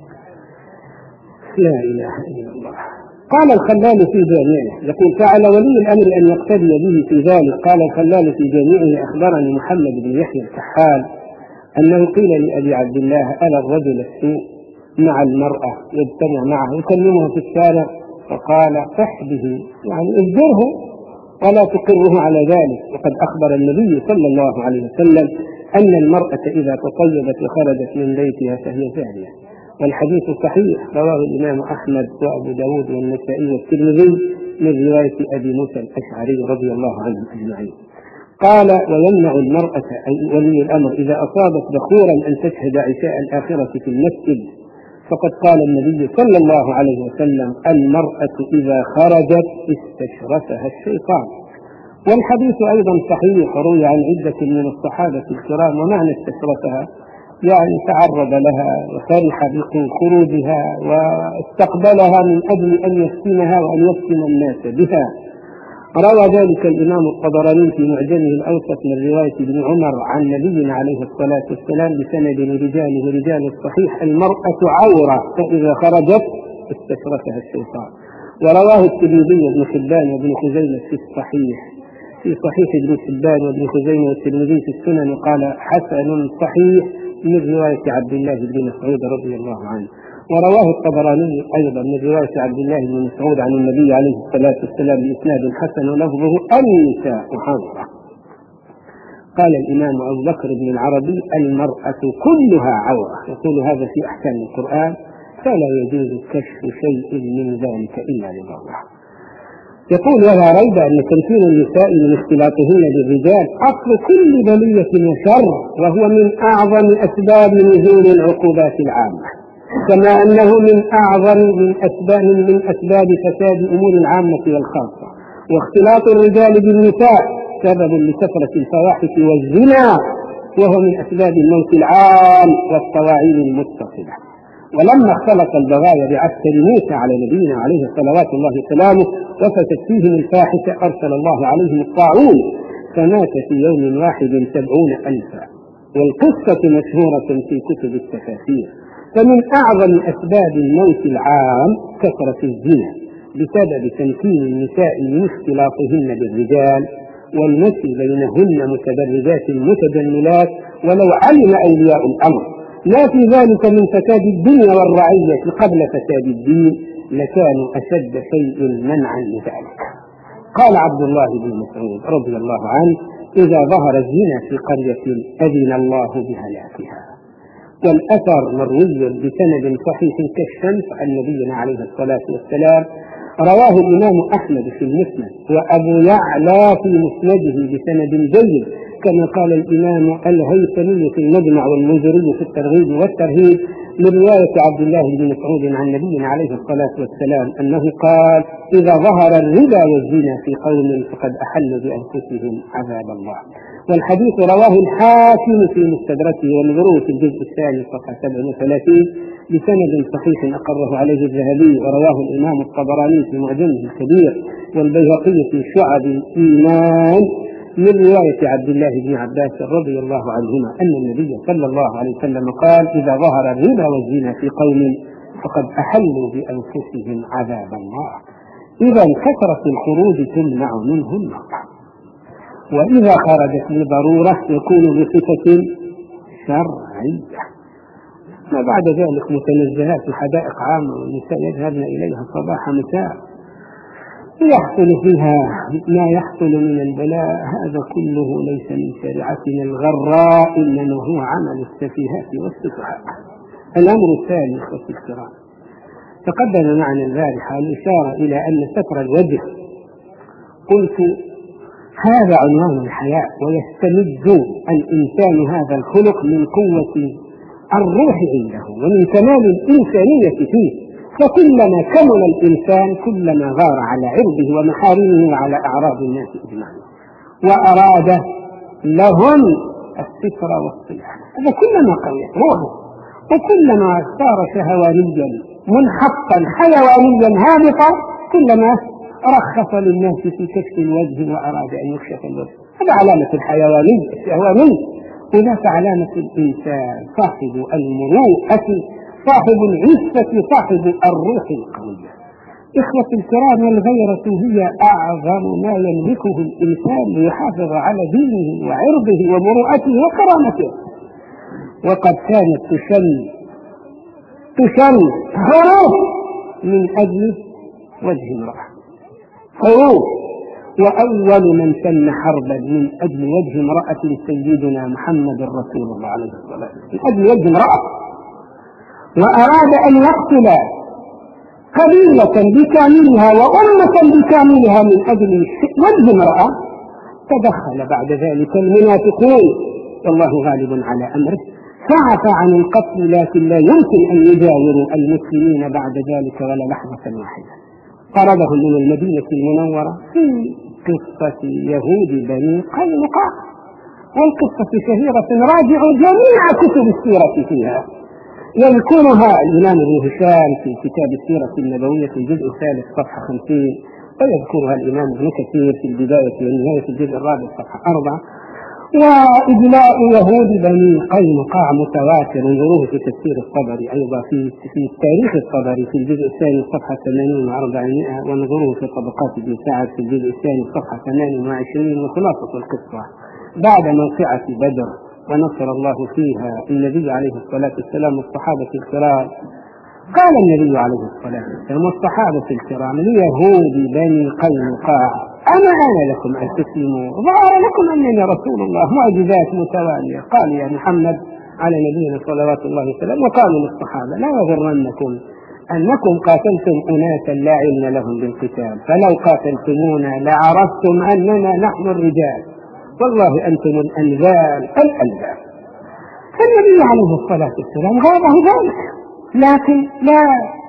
لا إله إلا الله. قال الخلال في جامعه، يقول: فعل ولي الأمر أن يقتدي به في ذلك. قال الخلال في جامعه: أخبرني محمد بن يحيى الكحال أنه قيل لأبي عبد الله: ألا الرجل السوء مع المرأة يجتمع معه يكلمه في الشارع، فقال: احبه، يعني اجبره ولا تقره على ذلك. وقد أخبر النبي صلى الله عليه وسلم أن المرأة إذا تطيبت وخرجت من بيتها فهي زانية. والحديث صحيح، رواه الإمام أحمد وأبو داود والنسائي والترمذي من رواية أبي موسى الأشعري رضي الله عنهم أجمعين. قال: ويمنع المرأة أي ولي الأمر إذا أصابت بخورا أن تشهد عشاء الآخرة في المسجد، فقد قال النبي صلى الله عليه وسلم: المرأة إذا خرجت استشرفها الشيطان. والحديث أيضا صحيح، روي عن عدة من الصحابة الكرام. ومعنى استشرفها يعني تعرض لها وفرح بخروجها واستقبلها من أجل أن يفتنها وأن يفتن الناس بها. روى ذلك الإمام الطبراني في معجمه الأوسط من رواية ابن عمر عن نبينا عليه الصلاة والسلام بسند رجاله رجال الصحيح: المرأة عورة فإذا خرجت استشرفها الشيطان. ورواه الترمذي وابن حبان وابن خزيمة في الصحيح في صحيح ابن حبان وابن خزيمة والترمذي في السنن، قال: حسن صحيح من رواية عبد الله بن مسعود رضي الله عنه. ورواه الطبراني أيضا من رواية عبد الله بن مسعود عن النبي عليه الصلاة والسلام بإسناد حسن ولفظه: النساء عورة. قال الإمام أبو بكر بن العربي: المرأة كلها عورة. يقول هذا في أحكام القرآن، فلا يجوز كشف شيء من ذلك إلا لله. يقول: ولا ريب أن تمكين النساء من اختلاطهن بالرجال أصل كل بلية وشر، وهو من أعظم أسباب نزول العقوبات العامة، كما أنه من أعظم من أسباب من أسباب فساد أمور العامة والخاصة. واختلاط الرجال بالنساء سبب لكثرة الفواحش والزنا وهو من أسباب الموت العام والطواعين المتصلة. ولما اختلط البغايا بعسكر موسى على نبينا عليه صلوات الله وسلامه وفتت فيهم الفاحشة أرسل الله عليهم الطاعون فمات في يوم واحد سبعون ألفا. والقصة مشهورة في كتب التفاسير. فمن أعظم أسباب الموت العام كثرة الزنا بسبب تمكين النساء من اختلاطهن بالرجال والمشي بينهن متبرجات متجملات، ولو علم أولياء الأمر ما في ذلك من فساد الدنيا والرعية قبل فساد الدين لكانوا أشد شيء منعا لذلك. قال عبد الله بن مسعود رضي الله عنه: إذا ظهر الزنا في قرية أذن الله بهلاكها. والأثر مروي بسند صحيح كالشمس عن نبينا عليه الصلاة والسلام، رواه الإمام أحمد في المسند وأبو يعلى في مسنده بسند جيد، كما قال الإمام الهيثمي في المجمع والمنذري في الترغيب والترهيب من رواية عبد الله بن مسعود عن نبينا عليه الصلاة والسلام أنه قال: إذا ظهر الربا والزنا في قوم فقد أحلوا بأنفسهم عذاب الله. والحديث رواه الحاكم في مستدركه والمروي في الجزء الثاني صفحة سبعة وثلاثين بسند صحيح أقره عليه الذهبي، ورواه الإمام الطبراني في معجمه الكبير والبيهقي في شعب الإيمان من رواية عبد الله بن عباس رضي الله عنهما أن النبي صلى الله عليه وسلم قال: إذا ظهر الربا والزنا في قوم فقد أحلوا بأنفسهم عذاب الله. إذا كثرة الخروج تمنع منه المرأة، وإذا خرجت لضرورة يكون بصفة شرعية. ما بعد ذلك متنزهات حدائق عامة والنساء يذهبن إليها صباح مساء يحصل فيها ما يحصل من البلاء، هذا كله ليس من شريعتنا الغراء، إنما هو عمل السفيهات والسفهاء. الأمر الثاني أخوتي الكرام، تقدم معنا البارحة الإشارة إلى أن ستر الوجه قلت هذا عنوان الحياة، ويستمد الإنسان هذا الخلق من قوة الروح عنده ومن كمال الإنسانية فيه، فكلما كمل الإنسان كلما غار على عرضه ومحارمه وعلى أعراض الناس أجمعين، وأراد لهم الستر والصيانة. هذا كلما قويت روحه وكلما صار شهوانيا منحطا حيوانيا هابطا كلما رخص للناس في كشف الوجه وأراد أن يكشف الوجه. هذا علامة الحيواني الشهواني، وذاك علامة الإنسان صاحب المروءة صاحب العفة صاحب الروح القوية. إخوة الكرام، الغيرة هي أعظم ما يملكه الإنسان ليحافظ على دينه وعرضه ومروءته وكرامته. وقد كانت تشن تشن حروف من أجل وجه امرأة، حروف، وأول من سن حربا من أجل وجه امرأة سيدنا محمد رسول الله عليه الصلاة والسلام، من أجل وجه امرأة، وأراد أن يقتل قبيلة بكاملها وأمة بكاملها من أجل وجه امرأة. تدخل بعد ذلك المنافقون والله غالب على أمره فعفى عن القتل، لكن لا يمكن أن يجاوروا المسلمين بعد ذلك ولا لحظة واحدة. طردهم من المدينة المنورة في قصة يهود بني قينقاع، والقصة شهيرة راجعوا جميع كتب السيرة فيها، يذكرها الإمام ابن هشام في كتاب السيرة النبوية في الجزء الثالث صفحة خمسين، ويذكرها الإمام ابن كثير في البداية والنهاية في الجزء الرابع صفحة أربعة. وإجلاء يهود بني قينقاع متواتر، انظروه في تفسير الطبري أيضا في في تاريخ الطبري في الجزء الثاني صفحة ثمانين وأربعمائة، وانظروه في طبقات ابن سعد في الجزء الثاني صفحة ثمانية وعشرين. وخلاصة القصة بعد موقعة بدر ونصر الله فيها النبي عليه الصلاة والسلام والصحابة الكرام، قال النبي عليه الصلاة والسلام والصحابة الكرام ليهود بني قينقاع: أنا أنا لكم أن تسلموا، ظهر لكم أنني رسول الله، معجزات متوالية. قال يا محمد على نبينا صلوات الله وسلامه، وقالوا للصحابة: لا يغرنكم أنكم قاتلتم أناسا لا علم لهم بالقتال، فلو قاتلتمونا لعرفتم أننا نحن الرجال، والله أنتم الأنذال الألباب. فالنبي عليه الصلاة والسلام غابه ذلك، لكن لا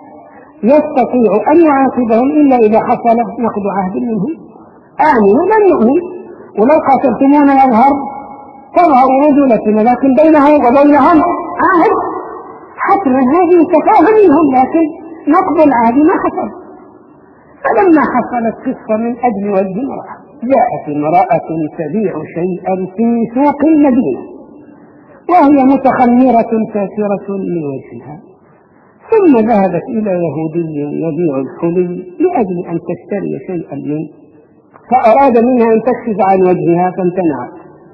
يستطيع أن يعاقبهم إلا إذا حصل نقض عهد منهم. آمنوا لن يؤمن، ولو قاتلتمونا يظهر تظهر رجولتنا، لكن بينه وبينهم عهد، حتما هذه تفاهم منهم، لكن نقض العهد ما حصل. فلما حصلت قصة من أجل وجه امرأة، جاءت امرأة تبيع شيئا في سوق المدينة وهي متخمرة سافرة لوجهها، ثم ذهبت إلى يهودي يبيع الحلي لأجل أن تشتري شيئا منه، فأراد منها أن تكشف عن وجهها فامتنعت،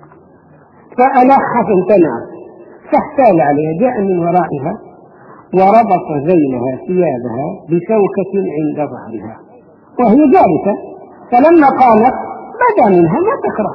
فألح فامتنعت، فاحتال عليها، جاء من ورائها وربط ذيلها ثيابها بشوكة عند ظهرها وهي جالسة، فلما قالت بدا منها ما تكره،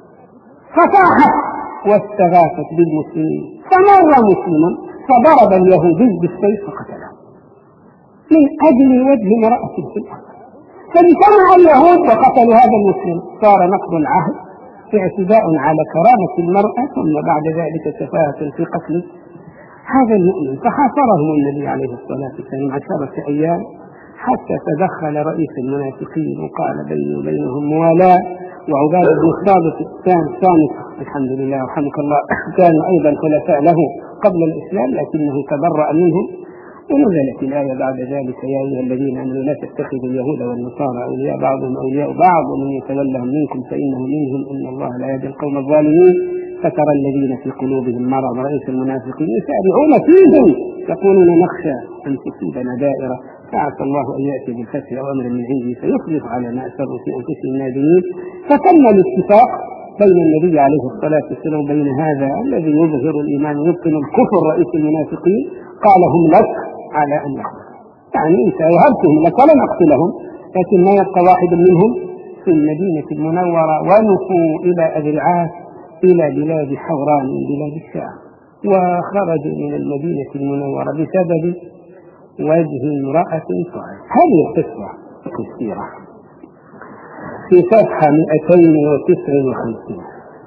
فصاحت واستغاثت بالمسلمين، فمر مسلما فضرب اليهودي بالسيف فقتله من أجل وجه امرأة في الأرض. فاجتمع اليهود وقتلوا هذا المسلم، صار نقض العهد اعتداء على كرامة المرأة، ثم بعد ذلك سفاهة في قتل هذا المؤمن. فحاصرهم النبي عليه الصلاة والسلام عشرة أيام حتى تدخل رئيس المنافقين وقال بيني وبينهم موالاة، وعبادة بن الصامت الصامت الحمد لله رحمك الله كانوا أيضا خلفاء له قبل الإسلام لكنه تبرأ منهم، ونزلت الآية بعد ذلك يا أيها الذين آمنوا لا تتخذوا اليهود والنصارى أولياء بعضهم أولياء بعض ومن يتولهم منكم فإنه منهم إن الله لا يهدي القوم الظالمين. فترى الذين في قلوبهم مرض رئيس المنافقين يسارعون فيهم يقولون نخشى أن تصيبنا دائرة فعسى الله أن يأتي بالفتح أو أمر من عنده فيصرف على ما أسروا في أنفسهم نادمين. فتم الاتفاق بين النبي عليه الصلاة والسلام وبين هذا الذي يظهر الإيمان ويبطن الكفر رئيس المنافقين، قال هم لك على أن يقتلوا، يعني أنت وهبتهم لك ولن أقتلهم، لكن ما يبقى واحد منهم في المدينة المنورة، ونفوا إلى أبي العاص إلى بلاد حوران من بلاد الشام، وخرجوا من المدينة المنورة بسبب وجه امرأة صالحة. هذه القصة كثيرة في صفحة مئتين وتسع وخمسين.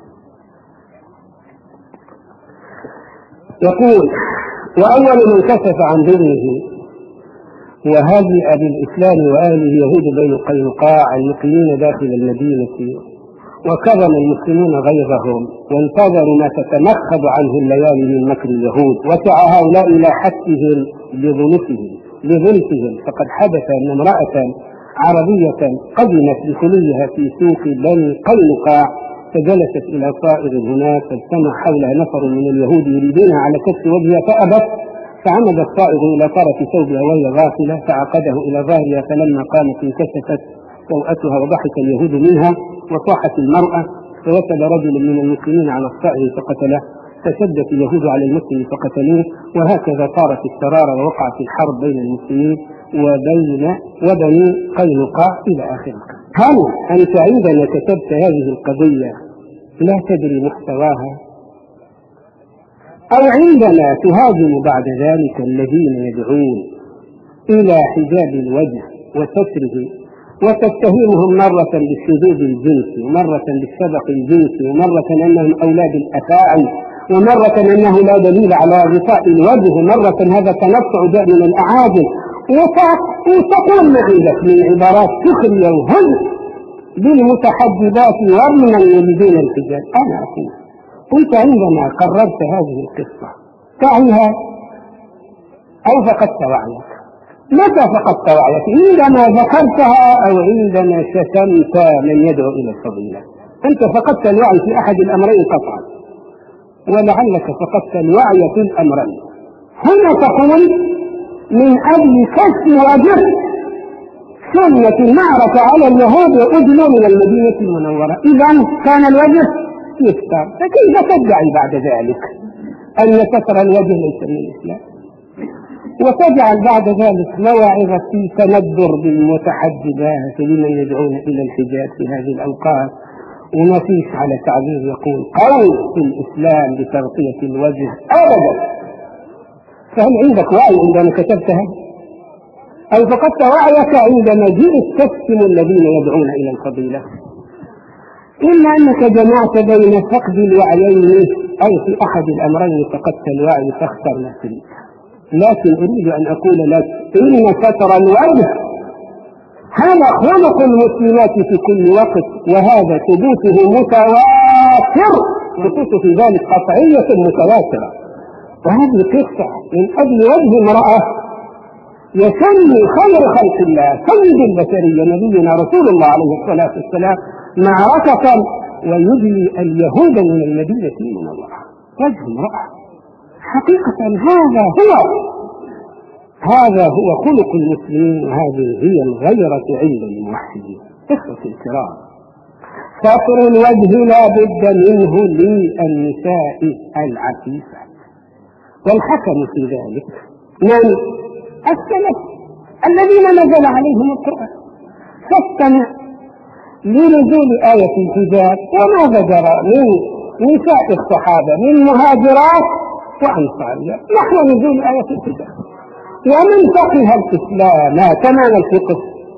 يقول وأول من كشف عن ذره وهدأ بالإسلام وأهل اليهود بين قينقاع المقيمين داخل المدينة، وكظم المسلمون غيظهم وانتظروا ما تتنخب عنه الليالي من مكر اليهود، وسعى هؤلاء إلى حثهم لظلفهم لظلفهم فقد حدث أن امرأة عربية قدمت بخليها في سوق بني قينقاع، فجلست إلى صائغ هناك، فاجتمع حولها نفر من اليهود يريدونها على كف وجهها فأبت، فعمد الصائغ إلى طرف ثوبها وهي غافلة فعقده إلى ظهرها، فلما قامت انكشفت سوءتها وضحك اليهود منها وصاحت المرأة، فوصل رجل من المسلمين على الصائغ فقتله، فشدت اليهود على المسلم فقتلوه، وهكذا صارت الشرارة ووقعت الحرب بين المسلمين وبين وبني قينقاع إلى آخره. هل أنت عندما كتبت هذه القضية لا تدري محتواها، أو عندما تهاجم بعد ذلك الذين يدعون إلى حجاب الوجه وستره وتتهمهم مرة بالشذوذ الجنسي ومرة بالسبق الجنسي ومرة أنهم أولاد الأفاعي ومرة أنه لا دليل على غطاء الوجه ومرة هذا تنطع جاء من الأعاجم، وتقول معي لك من عبارات سخرية وهزء بالمتحجبات ومن يريدون الحجاب. أنا أقول أنت عندما قررت هذه القصة تعيها أو فقدت وعيك؟ متى فقدت وعيك؟ عندما ذكرتها أو عندما شتمت من يدعو إلى الفضيلة؟ أنت فقدت الوعي في أحد الأمرين قطعا، ولعلك فقدت الوعي في الأمرين. هنا تقول من أجل كشف وجه سنة المعركة على اليهود وأدلوا من المدينة المنورة، إذا كان الوجه يستر، فكيف تدعي بعد ذلك أن ستر الوجه ليس من الإسلام، وتجعل بعد ذلك مواعظ في تندر بالمتحجبات لمن يدعون إلى الحجاب في هذه الأوقات، وما فيش على تعبير يقول قول في الإسلام بتغطية الوجه أبدا. فهل عندك وعي عندما كتبتها، أو فقدت وعيك عندما جئت تقسم الذين يدعون إلى الفضيلة؟ إلا أنك جمعت بين فقد الوعيين، أي في أحد الأمرين فقدت الوعي فاختر ما تريد. لكن أريد أن أقول لك إن ستر الوجه هذا خلق المسلمات في كل وقت، وهذا ثبوته متواتر والنصوص في ذلك قطعية متواترة. وهذه قصة من أجل وجه امرأة يسمي خير خلق الله سيد البشرية نبينا رسول الله عليه الصلاة والسلام معركة ويجلي اليهود من المدينة من الله. وجه امرأة حقيقة هذا هو هذا هو خلق المسلمين، وهذه هي الغيرة عند الموحدين. إخوتي الكرام، ستر الوجه لا بد منه للنساء العفيفات، والحكم في ذلك من السلف الذين نزل عليهم القرآن. فاستمع لنزول آية الحجاب وما بدر من نساء الصحابة من مهاجرات وأنصاريات نحو نزول آية الحجاب. ومن فقه الإسلام تمام الفقه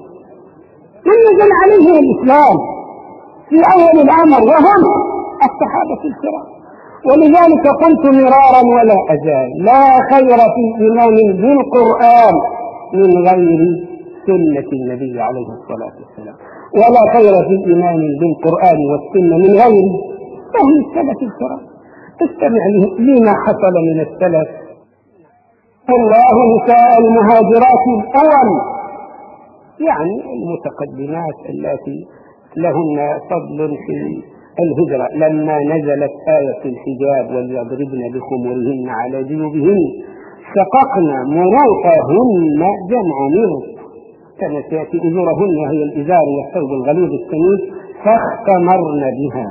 من نزل عليهم الإسلام في أول الأمر وهم الصحابة الكرام. ولذلك قلت مرارا ولا أزال: لا خير في إمام بالقرآن من غير سنة النبي عليه الصلاة والسلام، ولا خير في إمام بالقرآن والسنة من غير فهم السلف الكرام. استمع لما حصل من السلف. الله نساء المهاجرات الأول، يعني المتقدمات التي لهن فضل في الهجرة، لما نزلت آية الحجاب وليضربن بخمرهن على جيوبهن شققنا مروطهن، جمع مرط كما سيأتي أجورهن وهي الإزار والثوب الغليظ السمين، فاختمرن بها.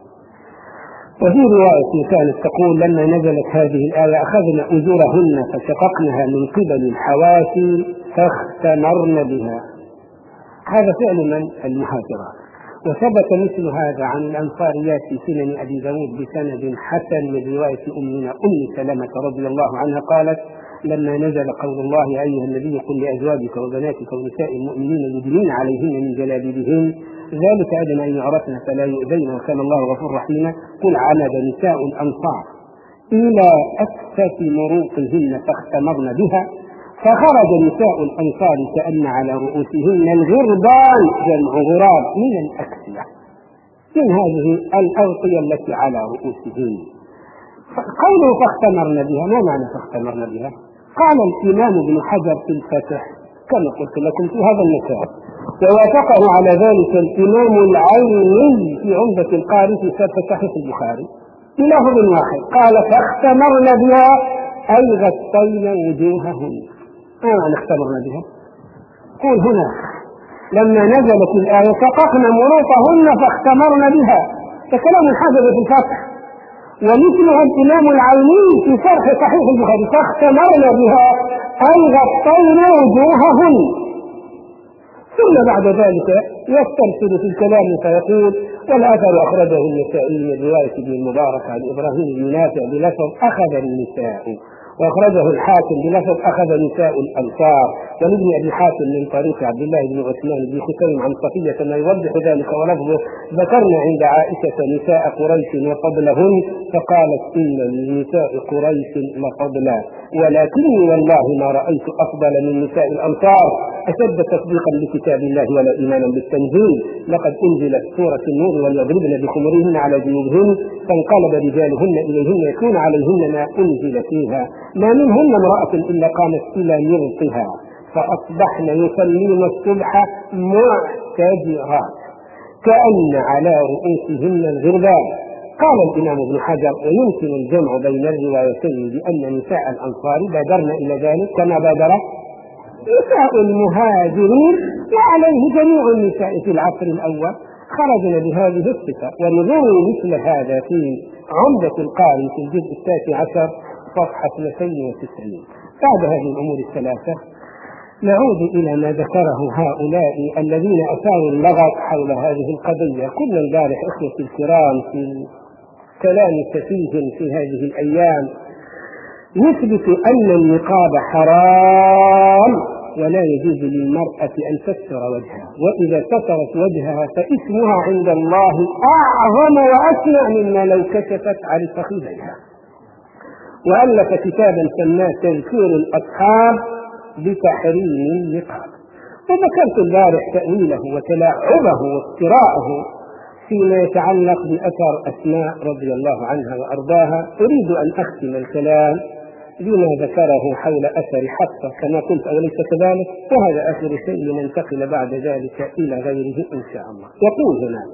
وفي رواية كانت تقول: لما نزلت هذه الآية أخذنا أجورهن فشققناها من قبل الحواشي فاختمرن بها. هذا فعل من المهاجرات. وثبت مثل هذا عن الأنصاريات في سنن أبي داود بسند حسن من رواية أمنا أم سلمة رضي الله عنها قالت: لما نزل قول الله: يا أيها النبي قل لأزواجك وبناتك ونساء المؤمنين يدنين عليهن من جلابيبهن ذلك أدنى أن يعرفن فلا يؤذين وكان الله غفور رحيما. قل عمد نساء الأنصار إلى أكثف مروقهن فاختمرن بها، فخرج نساء الأنصار كأن على رؤوسهن الغربان، جمع غراب، من الأكسية، من هذه الأغطية التي على رؤوسهن. قوله فاختمرن بها، ما معنى فاختمرن بها؟ قال الإمام ابن حجر في الفتح كما قلت لكم في هذا المكان، ووافقه على ذلك الإمام العيني في عمدة القاري في صحيح البخاري بلفظ واحد، قال فاختمرن بها أي غطينا وجوههن. آه نختمرن بها، قول هنا لما نزلت الآية شققنا مروطهن فاختمرن بها، فكلام حدث في الفتح. ومثلها الإمام العيني في شرح صحيح البخاري فاختمرن بها أي غطينا وجوههن. ثم بعد ذلك يسترسل في الكلام فيقول: والأثر أخرجه النسائي من رواية ابن المبارك عن إبراهيم بن نافع بلفظ أخذ النساء، وأخرجه الحاكم بلفظ أخذ نساء الأنصار، ولابن أبي حاتم من طريق عبد الله بن عثمان بن خثيم عن صفية ما يوضح ذلك ولفظه: ذكرنا عند عائشة نساء قريش وفضلهن فقالت: إن لنساء قريش لفضلا، ولكني والله ما رأيت أفضل من نساء الأنصار أشد تصديقا لكتاب الله ولا إيمانا بالتنزيل. لقد أنزلت سورة النور وليضربن بخمرهن على جيوبهن فانقلب رجالهن إليهن يكون عليهن ما أنزل فيها، ما منهن امرأة إلا قامت إلى مرطها فأصبحن يصلين الصبح معتجرات كأن على رؤوسهن الغربان. قال الإمام ابن حجر: ويمكن الجمع بين الروايتين بأن نساء الأنصار بادرن إلى ذلك كما بادر نساء المهاجرين، وعليه جميع النساء في العصر الأول خرجن بهذه الصفة. ونروي مثل هذا في عمدة القاري في الجزء التاسع عشر صفحة اثنين وتسعين. بعد هذه الأمور الثلاثة نعود إلى ما ذكره هؤلاء الذين أثاروا اللغط حول هذه القضية. كنا البارح إخوتي الكرام في كلام سفيه في هذه الأيام يثبت أن النقاب حرام ولا يجوز للمرأة أن تستر وجهها، وإذا سترت وجهها فإثمها عند الله أعظم وأسمع مما لو كشفت عن فخذيها. وألف كتابا سماه تذكير الأصحاب بتحريم النقاب، وذكرت البارح تأويله وتلاعبه وافتراءه فيما يتعلق بأثر أسماء رضي الله عنها وأرضاها. أريد أن أختم الكلام بما ذكره حول أثر حفصة كما قلت أوليس كذلك، وهذا آخر شيء لننتقل بعد ذلك إلى غيره إن شاء الله. يقول هنا: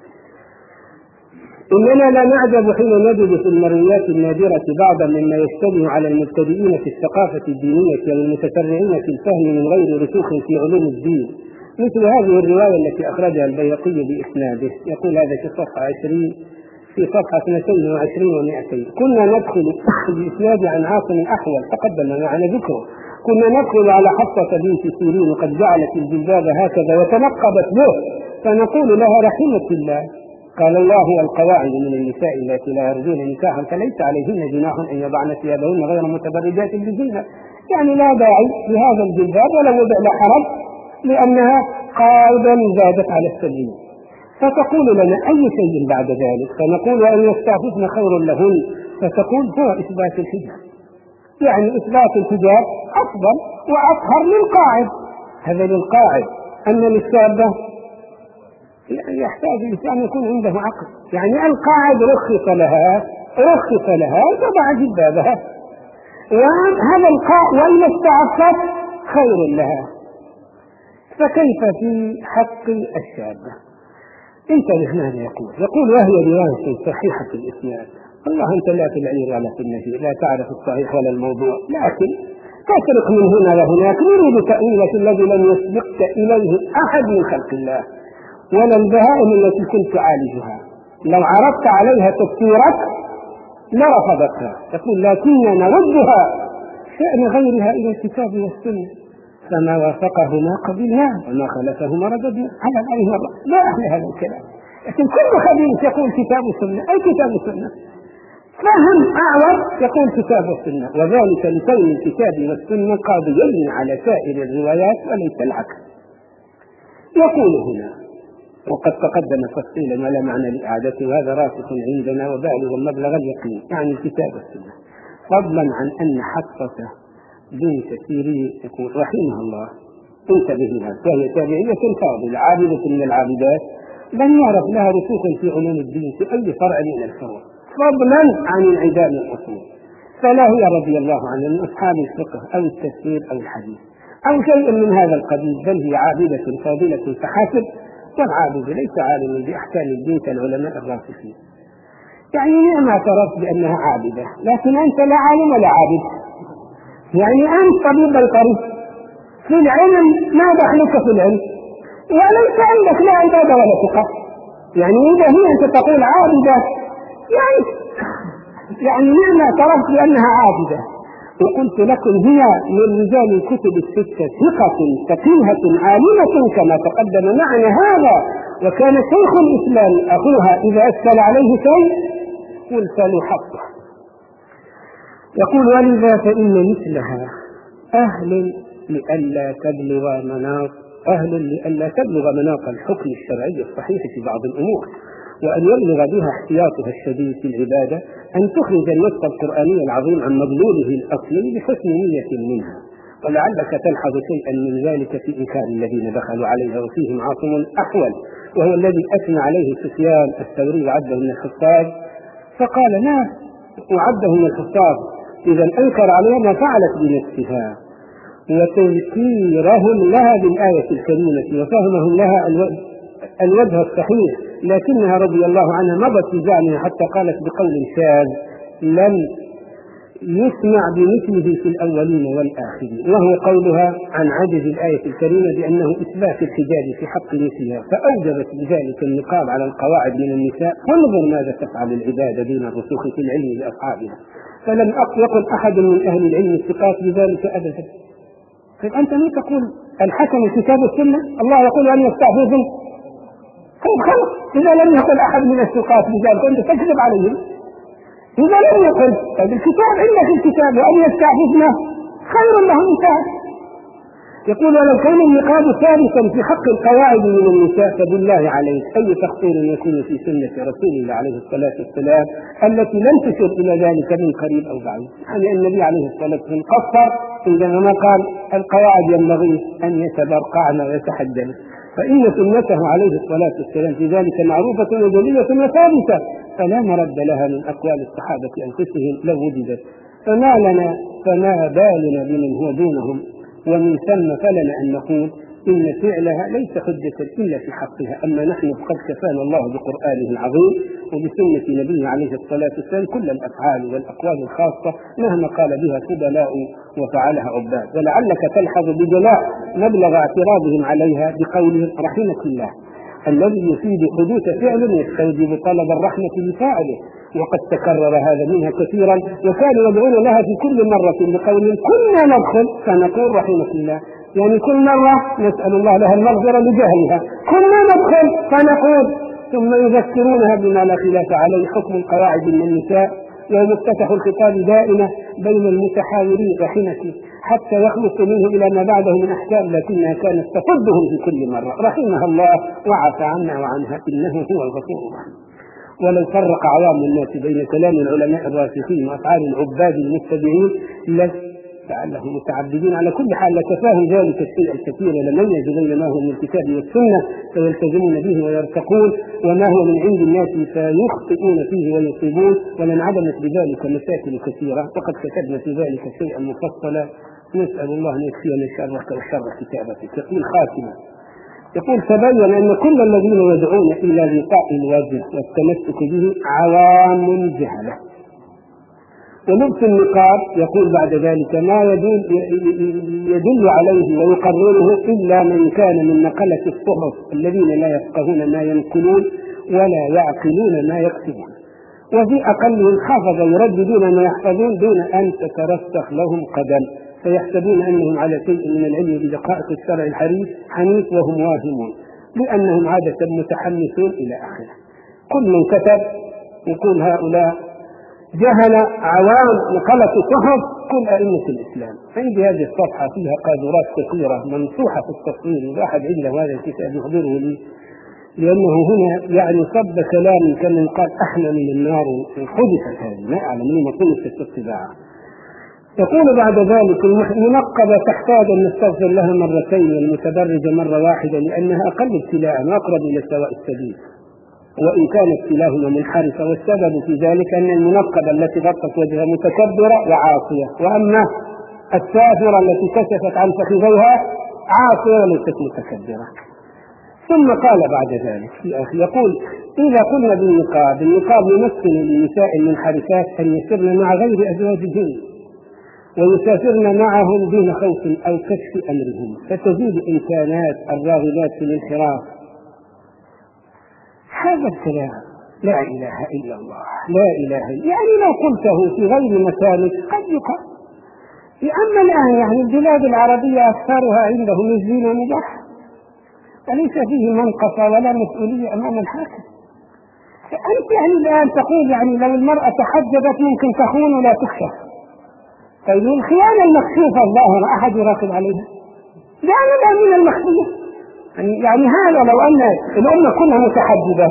إننا لا نعجب حين نجد في المرويات النادرة بعضا مما يشتبه على المبتدئين في الثقافة الدينية والمتسرعين في الفهم من غير رسوخ في علوم الدين، مثل هذه الرواية التي أخرجها البيهقي بإسناده. يقول هذا في صفحة عشرين في صفحة اثنتين وعشرين ومائتين: كنا ندخل بإسناد عن عاصم الأحول تقدم معنا ذكره، كنا ندخل على حفصة بنت سيرين وقد جعلت الجلباب هكذا وتنقبت به، فنقول لها: رحمة الله، قال الله: والقواعد من النساء التي لا يرجون نكاحا فليس عليهن جناح ان يضعن ثيابهن غير متبرجات بزينة. يعني لا داعي لهذا الجلباب ولا وضع لا حرج، لانها قاعدة زادت على السبيل. فتقول لنا: اي شيء بعد ذلك؟ فنقول: ان يستعففن خير لهن. فتقول: هو اثبات الحجاب، يعني اثبات الحجاب افضل واطهر للقاعد. هذا للقاعد. اما للشابة يعني يحتاج الإنسان يكون عنده عقل، يعني القاعد رخص لها رخص لها تضع جلبابها، وهذا القاعد وإن استعفت خير لها، فكيف في حق الشابة؟ انتبه ماذا يقول. يقول: وهي رواية صحيحة الإسناد. الله أنت لا تلعير ولا تنهي، لا تعرف الصحيح ولا الموضوع، لكن تسرق من هنا وهناك نريد تأويلة الذي لم يسبقك إليه أحد من خلق الله ولا البهائم التي كنت أعالجها. لو عرضت عليها تفسيرك لرفضتها. تقول: لكننا نردها شأن غيرها إلى الكتاب والسنة، فما وافقهما قبلناه وما خلفهما رددنا على العين والرأس. لا أهل هذا الكلام، لكن كل خبيث يقول كتاب وسنة. أي كتاب وسنة؟ فهم أعور يقول كتاب وسنة، وذلك لكون الكتاب والسنة قاضيين على سائر الروايات وليس العكس. يقول هنا: وقد تقدم تفصيلا ولا معنى لإعادته، وهذا راسخ عندنا وبالغ مبلغ اليقين، يعني الكتاب والسنة. فضلا عن أن حفصة بنت سيرين يقول رحمها الله: انتبه لها، وهي تابعية فاضلة عابدة من العابدات، لم يعرف لها رسوخ في علوم الدين في أي فرع من الفروع، فضلا عن انعدام الأصول، فلا هي رضي الله عنها من أصحاب الفقه أو التفسير أو الحديث أو شيء من هذا القبيل، بل هي عابدة فاضلة فحسب، والعابد ليس عالما بأحكام الدين كالعلماء الراسخين. يعني نعم اعترفت بأنها عابدة، لكن أنت لا عالم ولا عابد، يعني أنت طبيب القريب في العلم، ما دخلك في العلم، وليس عندك لا عبادة ولا ثقة. يعني إذا هي أنت تقول عابدة، يعني يعني نعم اعترفت بأنها عابدة، وقلت لكم هي من رجال الكتب الستة ثقة فقيهة عالمة كما تقدم معنا هذا، وكان شيخ الإسلام أخوها إذا أشكل عليه شيء قلت له حقه. يقول: ولذا فإن مثلها أهل لئلا تبلغ مناط أهل لئلا تبلغ مناط الحكم الشرعي الصحيح في بعض الأمور، وأن يبلغ بها احتياطها الشديد في العبادة، أن تخرج النص القرآني العظيم عن مضمونه الأصلي بحسن نية منها. ولعلك تلحظ شيئا من ذلك في إنكار الذين دخلوا عليها وفيهم عاصم الأحول، وهو الذي أثنى عليه سفيان الثوري وعده من الحفاظ، فقال: لا وعده من الحفاظ، إذا أنكر عليها ما فعلت بنفسها، وتذكيرهم لها بالآية الكريمة وفهمهم لها الوجه الصحيح، لكنها رضي الله عنها مضت في زعمها حتى قالت بقول شاذ لم يسمع بمثله في الأولين والآخرين، وهو قولها عن عجز الآية الكريمة بأنه إثبات الحجاب في حق نسيها، فأوجبت بذلك النقاب على القواعد من النساء. وانظر ماذا تفعل العبادة دون الرسوخ في العلم لأصحابها، فلم يقل أحد من أهل العلم الثقات بذلك أبدا. طيب أنت من تقول الحكم الكتاب والسنة؟ الله يقول أن يستعففن. طيب خلص، إذا لم يقل أحد من الثقات بذلك أنت تكذب عليهم. إذا لم يقل طيب الكتاب إلا في الكتاب وأن يستعففنا خير لهم انتهى. يقول: ولو كان النقاب ثالثا في حق القواعد من النساء فبالله عليك أي تقصير يكون في سنة رسول الله عليه الصلاة والسلام التي لم تشر إلى ذلك من قريب أو بعيد. يعني النبي عليه الصلاة والسلام قصر عندما قال القواعد ينبغي أن يتبرقعن ويتحدن، فإن سنته عليه الصلاة والسلام في ذلك معروفة وجلية وثابتة، فلا مرد لها من أقوال الصحابة أنفسهم لو وجدت. فما لنا فما بالنا بمن هو دونهم، ومن ثم فلنا أن نقول إن فعلها ليس حجة إلا في حقها. أما نحن فقد كفانا الله بقرآنه العظيم وبسنة نبيه عليه الصلاة والسلام كل الأفعال والأقوال الخاصة مهما قال بها فضلاء وفعلها عباد. ولعلك تلحظ بجلاء مبلغ اعتراضهم عليها بقولهم رحمك الله، الذي يفيد حدوث فعل يستوجب طلب الرحمة لفاعله، وقد تكرر هذا منها كثيرا، وكانوا يدعون لها في كل مرة بقول كنا ندخل فنقول رحمك الله، يعني كل مرة نسأل الله لها المغفرة لجهلها، كنا ندخل فنقول، ثم يذكرونها بما لا خلاف عليه حكم القواعد من النساء، ومفتتح الخطاب دائما بين المتحاورين رحمك، حتى يخلص منه إلى ما بعده من أحكام، لكنها كانت تصدهم في كل مرة. رحمها الله وعفى عنا وعنها إنه هو الغفور الرحيم. ولو فرق عوام الناس بين كلام العلماء الراسخين وأفعال العباد المتبعين لعلهم متعبدين على كل حال لكفاهم ذلك الشيء الكثير، لميزوا بين ما هو من الكتاب والسنة فيلتزمون به ويرتقون، وما هو من عند الناس فيخطئون فيه ويصيبون، ولانعدمت بذلك مشاكل كثيرة، وقد كتبنا في ذلك شيئا مفصلا. نسأل الله أن يكفينا شرك وشر كتابتك. يقول خاتمة، يقول تبين أن كل الذين يدعون إلى لقاء الوجه والتمسك به عوام جهلة. ولبس النقاب يقول بعد ذلك ما يدل, يدل عليه ويقرره إلا من كان من نقلة الصحف الذين لا يفقهون ما ينقلون ولا يعقلون ما يكتبون، وفي أقلهم حافظ يرددون ما يحفظون دون أن تترسخ لهم قدم، فيحسبون أنهم على شيء من العلم بدقائق الشرع الحنيف حنيف وهم واهمون، لأنهم عادة متحمسون إلى آخره. كل من كتب يقول هؤلاء جهل عوام نقلة صحف كل أئمة الإسلام. عندي هذه الصفحة فيها قاذورات كثيرة ممسوحة في التصوير، وواحد عنده هذا الكتاب يحضره لي، لأنه هنا يعني صب كلام كان قال أحلى من النار حدثت هذه، ما أعلم لما طلبت الطباعة. يقول بعد ذلك المنقبة تحتاج أن نستغفر لها مرتين والمتبرجة مرة واحدة، لأنها أقل ابتلاء وأقرب إلى سواء السبيل، وإن كانت ابتلاءهما منحرفة، والسبب في ذلك أن المنقبة التي غطت وجهها متكبرة وعاصية، وأما السافرة التي كشفت عن فخذيها عاصية وليست متكبرة. ثم قال بعد ذلك في آخر يقول إذا قلنا بالنقاب، النقاب يمثل للنساء المنحرفات أن يسرن مع غير أزواجهن ويسافرن معهم دون خوف أو كشف أمرهم، فتزيد إمكانات الراغبات في الانحراف. هذا الكلام لا إله إلا الله، لا إله إلا، يعني لو قلته في غير مكانك قد يقال. أما الآن يعني البلاد العربية أكثرها عندهم الزنا مباح، وليس فيه منقصة ولا مسؤولية أمام الحاكم. فأنت يعني الآن تقول يعني لو المرأة تحجبت ممكن تخون ولا تكشف، طيب الخيانة المكشوفة الظاهرة أحد يراقب عليها؟ يعني الآن من المخفية. يعني هذا لو أن الأمة كلها متحجبة،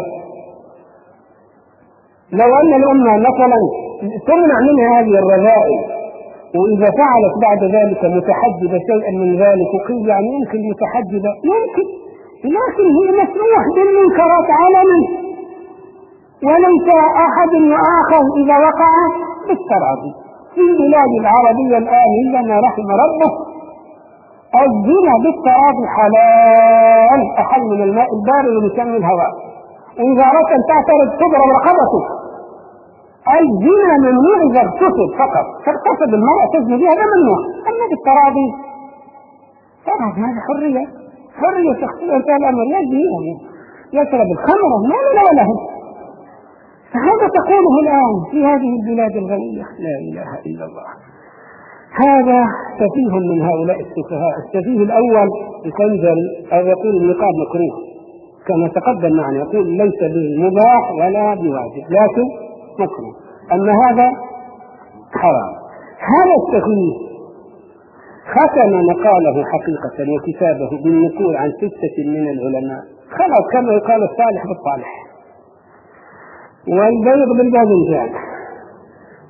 لو أن الأمة مثلا تمنع منها هذه الرذائل، وإذا فعلت بعد ذلك متحجبة شيئا من ذلك وقيل يعني يمكن متحجبة يمكن، لكن هي مسموح بالمنكرات علنا، وليس أحد يؤاخذ إذا وقع بالتراضي. في البلاد العربية الآن إلا ما رحم ربه الزنا بالتراضي حلال، أحل من الماء البارد ومسمى الهواء، وإذا أردت أن تعترض تضرب رقبته. الزنا ممنوع إذا اغتصب فقط، فاغتصب المرأة تزني بها هذا ممنوع، أما بالتراضي طبعا هذا حرية حرية شخصية، انتهى الأمر يزني يشرب الخمر ما له ولا له. فهذا تقوله الآن في هذه البلاد الغنية، لا إله إلا الله. هذا سفيه من هؤلاء السفهاء. السفيه الأول القنجري أو يقول النقاب مكروه كما تقدم معنا، يقول ليس بالمباح ولا بواجب لكن مكروه، أما هذا حرام. هذا السفيه ختم مقاله حقيقة وكتابه بالنقول عن ستة من العلماء، خلاص كما يقال الصالح بالصالح والبيض بالباذنجان،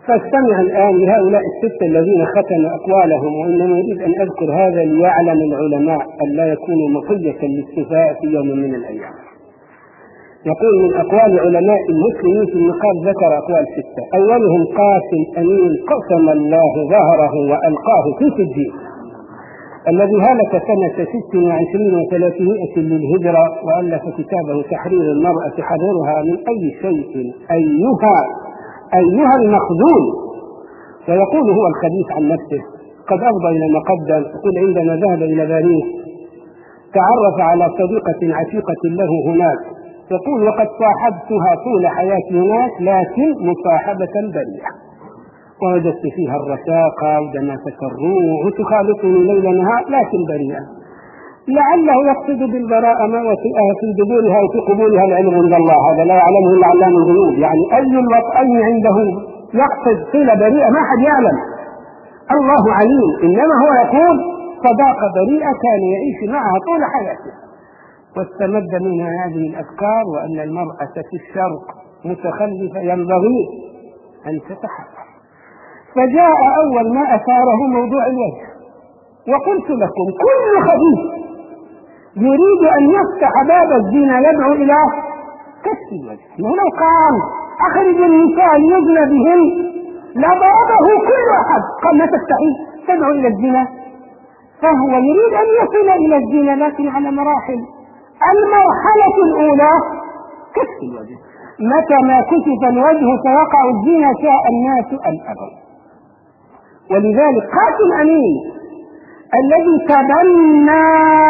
فاستمع الآن لهؤلاء الستة الذين ختموا أقوالهم، وإنما أريد أن أذكر هذا ليعلم العلماء أن لا يكونوا مطية للسفهاء في يوم من الأيام. يقول من أقوال علماء المسلمين في النقاب، ذكر أقوال ستة، أولهم قاسم أمين قسم الله ظهره وألقاه في سجين، الذي هلك سنة ست وعشرين وثلاثمائة للهجرة، وألف كتابه تحرير المرأة حررها من أي شيء أيها أيها المخذول. فيقول هو الخبيث عن نفسه، قد أفضى إلى ما قدم. يقول عندما ذهب إلى باريس تعرف على صديقة عتيقة له هناك، يقول وقد صاحبتها طول حياتي هناك لكن مصاحبة بريئة، ووجدت فيها الرشاقة ودماسة الروح وتخالطني ليل نهار لكن بريئة. لعله يقصد بالبراءة ما وطئها في دبورها وفي قبولها العلم عند الله، هذا لا يعلمه إلا علام الغيوب. يعني أي الوطئين عنده يقصد قيل بريئة ما حد يعلم، الله عليم. إنما هو يقول صداقة بريئة كان يعيش معها طول حياته. واستمد من هذه الأفكار وأن المرأة في الشرق متخلفة ينبغي أن تتحرر. فجاء أول ما أثاره موضوع الوجه، وقلت لكم كل خبيث يريد أن يفتح باب الزنا يدعو إلى كشف الوجه. لو قال أخرج النساء ليزن بهن لضربه كل أحد، قال لا تستحي تدعو إلى الزنا. فهو يريد أن يصل إلى الزنا لكن على مراحل. المرحلة الأولى كشف الوجه، متى ما كشف الوجه سيقع الزنا شاء الناس أم أبوا. ولذلك قاسم أمين الذي تبنى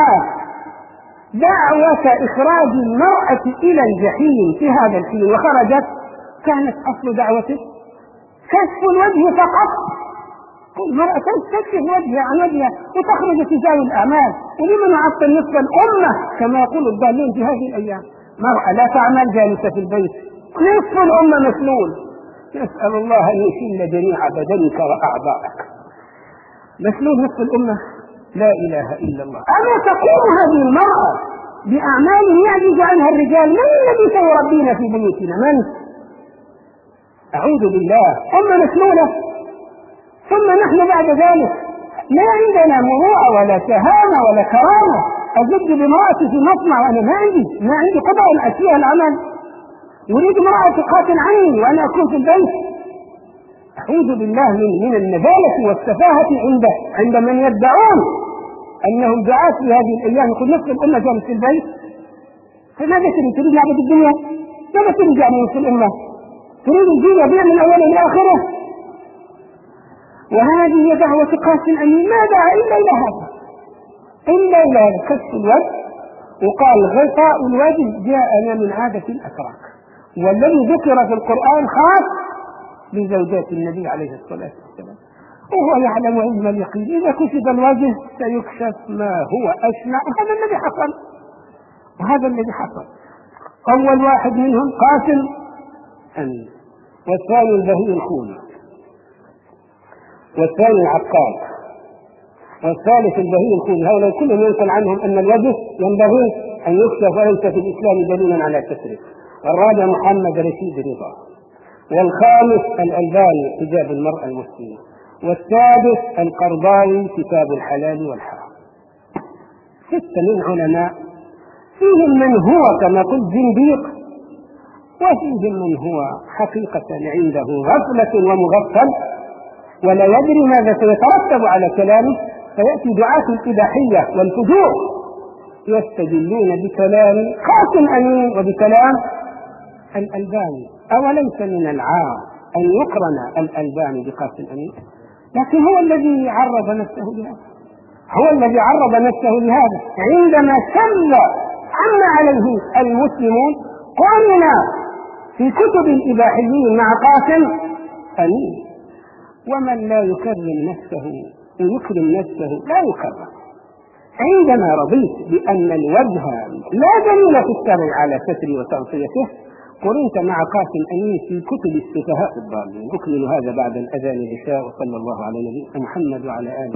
دعوة إخراج المرأة إلى الجحيم في هذا الحين وخرجت، كانت أصل دعوته كشف الوجه فقط. المرأة تكشف وجهها عن وجهها وتخرج تجاه الأعمال، ولمن نعطل نصف الأمة كما يقول الضالين في هذه الأيام؟ مرأة لا تعمل جالسة في البيت، نصف الأمة مسلول. نسأل الله أن يشيل جميع بدنك وأعضائك. مسلول نصف الأمة، لا إله إلا الله. أما تقوم هذه المرأة بأعمال يعجز عنها الرجال؟ من الذي سيربينا في بيوتنا؟ من؟ أعوذ بالله. أمة مسلولة، ثم نحن بعد ذلك لا عندنا مروءة ولا شهامة ولا كرامة. أزج بامرأتي في مصنع وأنا ما عندي ما عندي قدرة أن أسيء العمل، يريد امرأة تقاتل عني وأنا أكون في البيت. أعوذ بالله من من النبالة والسفاهة عند عند من يدعون أنهم دعاة في هذه الأيام. يقول نصف الأمة جالس في البيت، فماذا تريد؟ تريد نعبد الدنيا؟ ماذا تريد يعني نصف الأمة؟ تريد الدين يبيع من أوله إلى آخره؟ وهذه هي دعوة قاسم أمين، ما دعا إلا إلى هذا، إلا إلى كشف الوجه. وقال غطاء الوجه جاءنا من عادة الأتراك، والذي ذكر في القرآن خاص بزوجات النبي عليه الصلاة والسلام، وهو يعلم علم اليقين إذا كشف الوجه سيكشف ما هو أشنع. هذا الذي حصل، وهذا الذي حصل. أول واحد منهم قاسم أمين، والثاني البهي الخوني، والثاني العقاد، والثالث البهي الخوني. هؤلاء كلهم ينقل عنهم أن الوجه ينبغي أن يكشف وليس في الإسلام دليلا على كسره. والرابع محمد رشيد رضا، والخامس الألباني حجاب المرأة المسلمة، والسادس القرضاوي كتاب الحلال والحرام. ستة من علماء، فيهم من هو كما قلت زنديق، وفيهم من هو حقيقة عنده غفلة ومغفل ولا يدري ماذا سيترتب على كلامه، فيأتي دعاة الإباحية والفجور يستدلون بكلام قاسم أمين وبكلام الألباني. أوليس من العار أن يقرن الألباني بقاسم أمين؟ لكن هو الذي عرض نفسه لهذا، هو الذي عرض نفسه لهذا عندما شل عما عليه المسلمون. قرنا في كتب الإباحيين مع قاسم أمين. ومن لا يكرم نفسه ويكرم نفسه لا يكرم. عندما رضيت بأن الوجه لا دليل في الشرع على ستر وتغطيته، قرنت مع قاسم أمين في كتب السفهاء الضالين. أكمل هذا بعد الأذان العشاء، وصلى الله على نبينا محمد وعلى آله.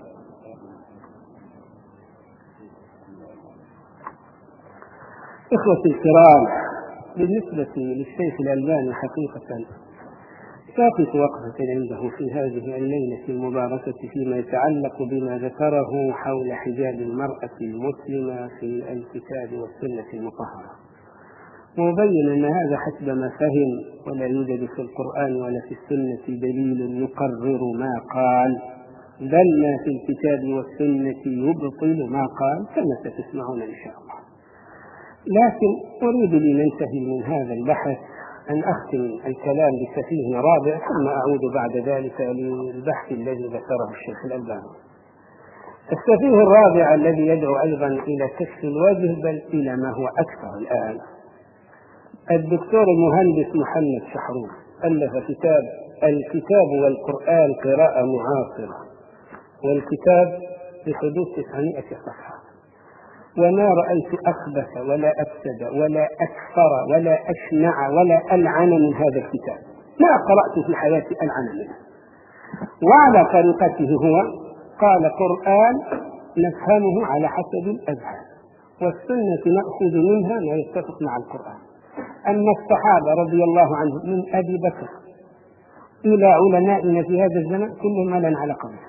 إخوتي الكرام، بالنسبة للشيخ الألباني حقيقة ساقط وقفة عنده في هذه الليلة المباركة فيما يتعلق بما ذكره حول حجاب المرأة المسلمة في الكتاب والسنة المطهرة، وبين أن هذا حسب ما فهم، ولا يوجد في القرآن ولا في السنة دليل يقرر ما قال، بل ما في الكتاب والسنة يبطل ما قال كما ستسمعون إن شاء الله. لكن أريد لننتهي من هذا البحث أن أختم الكلام بسفيه رابع، ثم أعود بعد ذلك للبحث الذي ذكره الشيخ الألباني. السفيه الرابع الذي يدعو أيضا إلى كشف الوجه، بل إلى ما هو أكثر الآن. الدكتور المهندس محمد شحرور ألف كتاب الكتاب والقرآن قراءة معاصرة، والكتاب بحدود تسعمائة صفحة، وما رأيت أخبث ولا أفسد ولا أكثر ولا أشنع ولا ألعن من هذا الكتاب، ما قرأت في حياتي ألعن منه. وعلى طريقته هو قال: قرآن نفهمه على حسب الأذهان، والسنة نأخذ منها ما يتفق مع القرآن. أما الصحابة رضي الله عنهم من أبي بكر إلى علمائنا في هذا الزمن كلهم ملا على قوله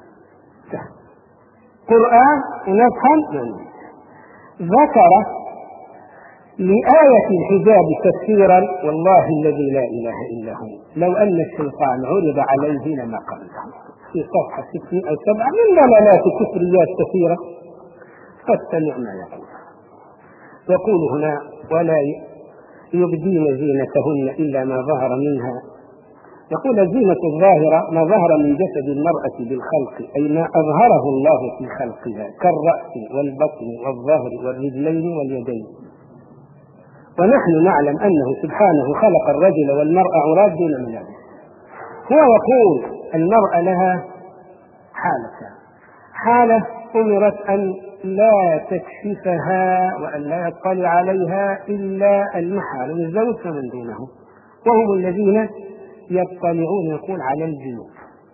قرآن ونفهم. ذكر لآية الحجاب تفسيرا والله الذي لا إله إلا هو لو أن الشيطان عرض عليه لما قبله، في صفحة ستين أو سبعة من دلالات كفريات كثيرة، فاستمع ما يقول. يقول هنا: ولا يبدين زينتهن إلا ما ظهر منها. يقول: الزينة الظاهرة ما ظهر من جسد المرأة بالخلق، أي ما أظهره الله في خلقها كالرأس والبطن والظهر والرجلين واليدين. ونحن نعلم أنه سبحانه خلق الرجل والمرأة عراة دون ملابس. هو يقول: المرأة لها حالة حالة أمرت أن لا تكشفها وأن لا يطلع عليها إلا المحارم الزوج فمن دونه، وهم الذين يطلعون يقول على الجنوب،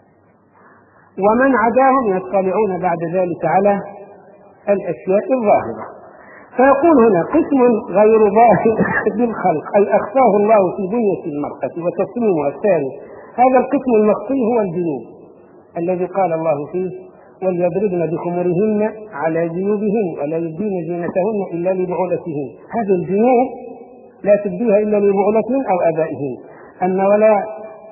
ومن عداهم يطلعون بعد ذلك على الأشياء الظاهرة. فيقول هنا: قسم غير ظاهر بالخلق، أي أخفاه الله في بنية المرأة وتصميمها الثاني. هذا القسم المخفي هو الجنوب الذي قال الله فيه: وليضربن بخمرهن على جيوبهن ولا يبدين زينتهن إلا لبعولتهن. هذا الجنوب لا تبديها إلا لبعولتهن أو آبائهن. أما ولا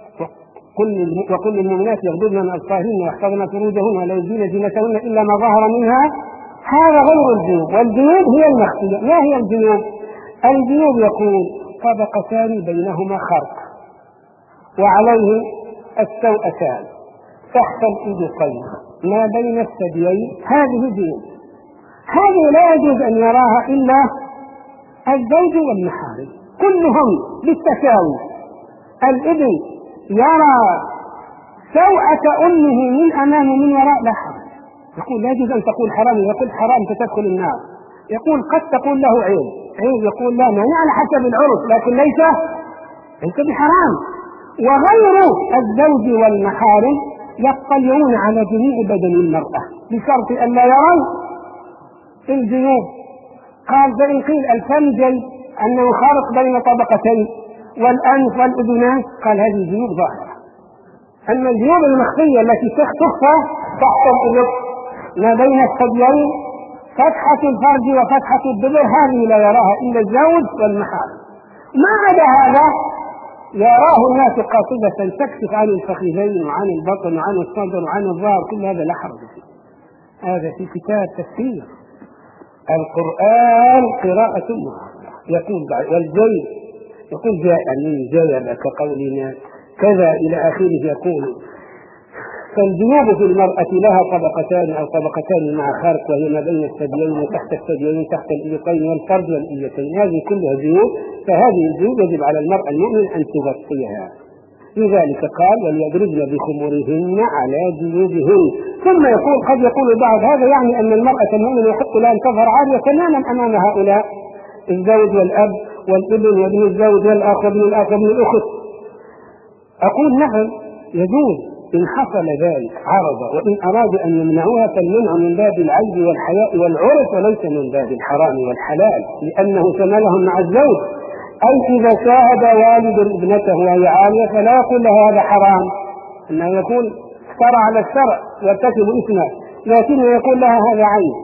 وكل المؤمنات يغضضن من أبصارهن ويحفظن فروجهن ولا يبدين زينتهن إلا ما ظهر منها، هذا غير الجنوب. والجنوب هي المخفية. ما هي الجنوب؟ الجنوب يقول طبقتان بينهما خرق وعليه السوءتان تحت الإبطين ما بين الثديين، هذه جنوب. هذه لا يجوز أن يراها إلا الزوج والمحارم كلهم بالتساوي. الابن يرى سوءة أمه من أمام ومن وراء لا حرج. يقول لا يجوز أن تقول حرام، يقول حرام تدخل النار. يقول قد تقول له عيب عيب يقول لا، مانع على حسب العرف لكن ليس ليس بحرام. وغير الزوج والمحارم يطلعون على جميع بدن المرأة بشرط أن لا يروا الجنوب. قال: فإن قيل الفمجل أنه خارق بين طبقتين والأنف والأذنان، قال هذه الجنوب ظاهرة. أما الجنوب المخفية التي تخفى تحت الإبط ما بين الثديين فتحة الفرج وفتحة الدبر، هذه لا يراها إلا الزوج والمحارم. ما عدا هذا يراه الناس قاصدة تكشف عن الفخذين وعن البطن وعن الصدر وعن الظهر، كل هذا لا حرج فيه. هذا في كتاب تفسير القرآن قراءة معاصرة. يقول والجيد يقول جاء من جاء كقولنا كذا إلى آخره. يقول: فالجنوب في المرأة لها طبقتان أو طبقتان مع خارق، وهي ما بين الثديين وتحت الثديين تحت الإبطين والفرج والإيتين، هذه كلها جنوب. فهذه الجنوب يجب على المرأة المؤمن أن تغطيها. لذلك قال: وليضربن بخمرهن على جيوبهن. ثم يقول: قد يقول بعض هذا يعني أن المرأة المؤمنة يحق لها أن تظهر عارية تماما أمام هؤلاء الزوج والأب والابن وابن الزوج والأخ وابن الأخ وابن الأخت. أقول: نعم يجوز إن حصل ذلك عرض، وإن أرادوا أن يمنعوها فالمنع من باب العيب والحياء والعرف وليس من باب الحرام والحلال، لأنه شملهم مع الزوج. أي إذا شاهد والد ابنته وهي عالية فلا يقول له هذا حرام، أنه يكون افترى على الشرع وارتكب إثما، لكنه يقول لها هذا عيب.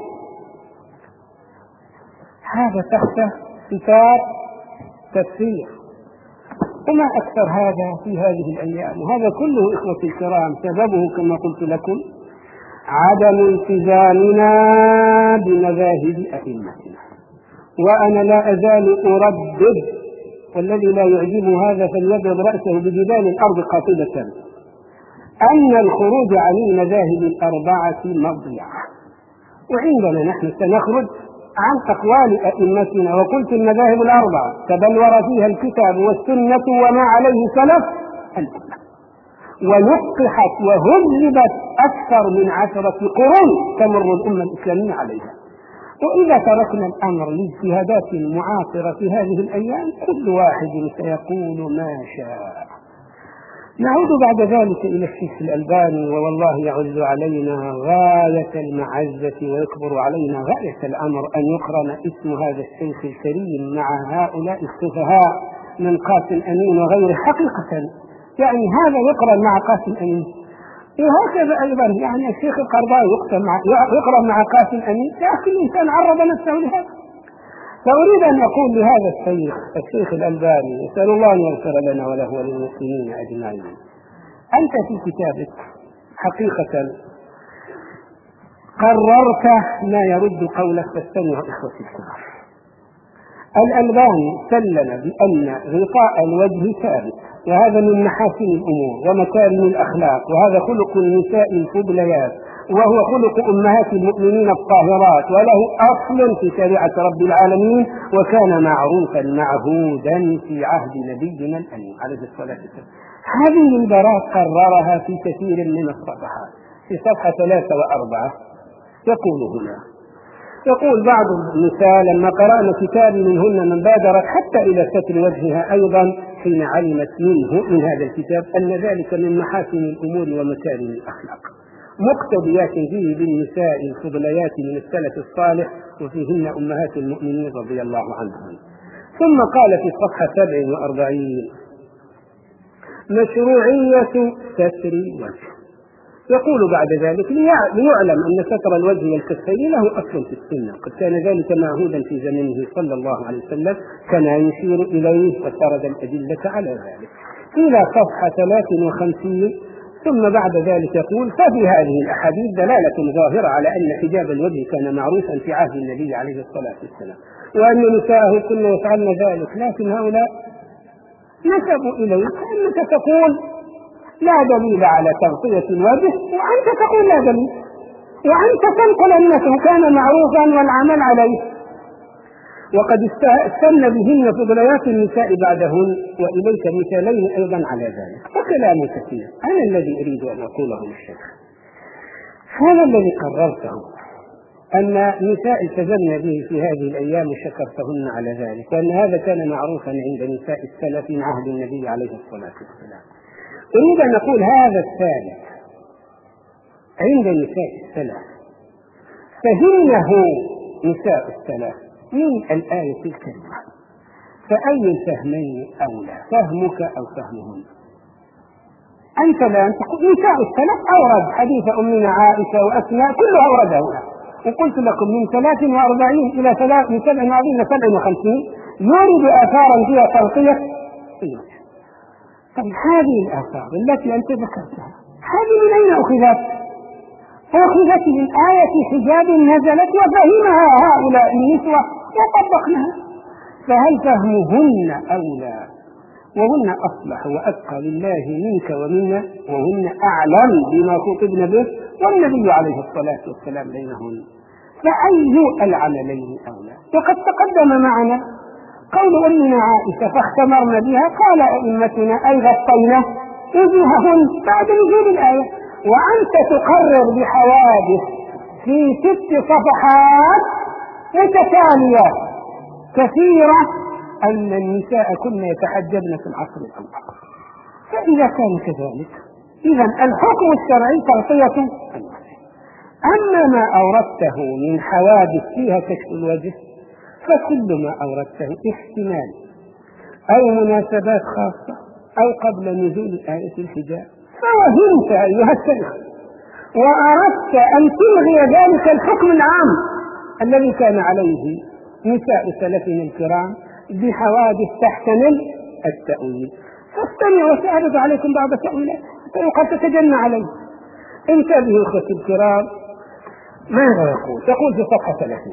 هذا تحت كتاب تفسير، وما أكثر هذا في هذه الأيام. وهذا كله إخوتي الكرام سببه كما قلت لكم عدم التزامنا بمذاهب أئمتنا. وأنا لا أزال أردد، والذي لا يعجبه هذا فليضرب رأسه بجبال الأرض قاطبة، أن الخروج عن المذاهب الأربعة مضيعة. وعندنا نحن سنخرج عن أقوال أئمتنا، وقلت المذاهب الأربعة تبلور فيها الكتاب والسنة وما عليه سلف الأمة، ونقحت وهذبت أكثر من عشرة قرون تمر الأمة الإسلامية عليها. وإذا تركنا الأمر لاجتهادات معاصرة في هذه الأيام كل واحد سيقول ما شاء. نعود بعد ذلك إلى الشيخ الألباني، ووالله يعز علينا غاية المعزة ويكبر علينا غاية الأمر أن يقرن اسم هذا الشيخ الكريم مع هؤلاء السفهاء من قاسم أمين وغيره. حقيقة يعني هذا يقرن مع قاسم أمين، وهكذا أيضا يعني الشيخ القرضاوي يقرن مع قاسم أمين، لكن الإنسان عرض نفسه لهذا. فأريد أن أقول لهذا الشيخ الشيخ الألباني، نسأل الله أن يغفر لنا وله وللمسلمين أجمعين، أنت في كتابك حقيقة قررت ما يرد قولك، فاستمعوا إخوتي الكرام. الألباني سلم بأن غطاء الوجه ثابت، وهذا من محاسن الأمور ومكارم الأخلاق، وهذا خلق النساء الفضليات، وهو خلق أمهات المؤمنين الطاهرات، وله أصل في شريعة رب العالمين، وكان معروفا معهودا في عهد نبينا الأمين عليه الصلاة والسلام. هذه العبارات قررها في كثير من الصفحات. في صفحة ثلاثة وأربعة يقول هنا، يقول بعض النساء لما قرأنا كتاب منهن من بادرت حتى إلى ستر وجهها أيضا حين علمت منه من هذا الكتاب أن ذلك من محاسن الأمور ومكارم الأخلاق، مقتديات فيه بالنساء الفضليات من السلف الصالح، وفيهن أمهات المؤمنين رضي الله عنهم. ثم قال في الصفحة سبع وأربعين مشروعية ستر الوجه. يقول بعد ذلك ليعلم أن ستر الوجه والكفين له أصل في السنة، قد كان ذلك معهودا في زمنه صلى الله عليه وسلم كما يشير إليه، وسرد الأدلة على ذلك إلى صفحة ثلاث وخمسين. ثم بعد ذلك يقول ففي هذه الأحاديث دلالة ظاهرة على أن حجاب الوجه كان معروفا في عهد النبي عليه الصلاة والسلام، وأن نساءه كن يفعلن ذلك، لكن هؤلاء نسبوا إليك أنك تقول لا دليل على تغطية الوجه، وأنت تقول لا دليل، وأنت تنقل أنه كان معروفا والعمل عليه، وقد استن بهن فضليات النساء بعدهن، وإليك مثالين أيضا على ذلك، وكلام كثير. أنا الذي أريد أن أقوله للشيخ، هذا الذي قررته أن نساء التزمن به في هذه الأيام وشكرتهن على ذلك، وأن هذا كان معروفا عند نساء السلف من عهد النبي عليه الصلاة والسلام. أريد أن أقول هذا الثالث عند نساء السلف فهمه نساء السلف من الآية الكريمة، فأي الفهمين أولى، فهمك أو فهمهن؟ أنت لا تقول نساء السلف أورد حديث أمنا عائشة وأسماء كله أوردها، وقلت لكم من ثلاث وأربعين إلى سبع وأربعين سبع وخمسين يورد آثارا فيها تغطية. طيب هذه الآثار التي أنت ذكرتها هذه من أين أخذت؟ أخذت من آية حجاب نزلت وفهمها هؤلاء النسوة وطبقناها، فهل فهمهن أولى وهن أصلح وأتقى لله منك ومنا، وهن أعلم بما خطبن به، والنبي عليه الصلاة والسلام بينهن، فأي العملين أولى؟ وقد تقدم معنا قول أمنا عائشة فاختمرنا بها، قال أئمتنا أي غطينا وجوههن بعد نزول الآية، وأنت تقرر بحوادث في ست صفحات متتالية كثيرة أن النساء كن يتحجبن في العصر الأول. فإذا كان كذلك إذا الحكم الشرعي تغطية الوجه. أما ما أوردته من حوادث فيها كشف الوجه فكل ما أوردته احتمال أو مناسبات خاصة أو قبل نزول آية الحجاب، فوهمت أيها السلف وأردت أن تلغي ذلك الحكم العام الذي كان عليه نساء سلفنا الكرام بحوادث تحتمل التأويل، فاستمعوا وسأعرض عليكم بعض التأويلات وقد تتجنى عليه. انتبهوا اخوتي الكرام، ماذا يقول؟ يقول في صفحة ثلاثين: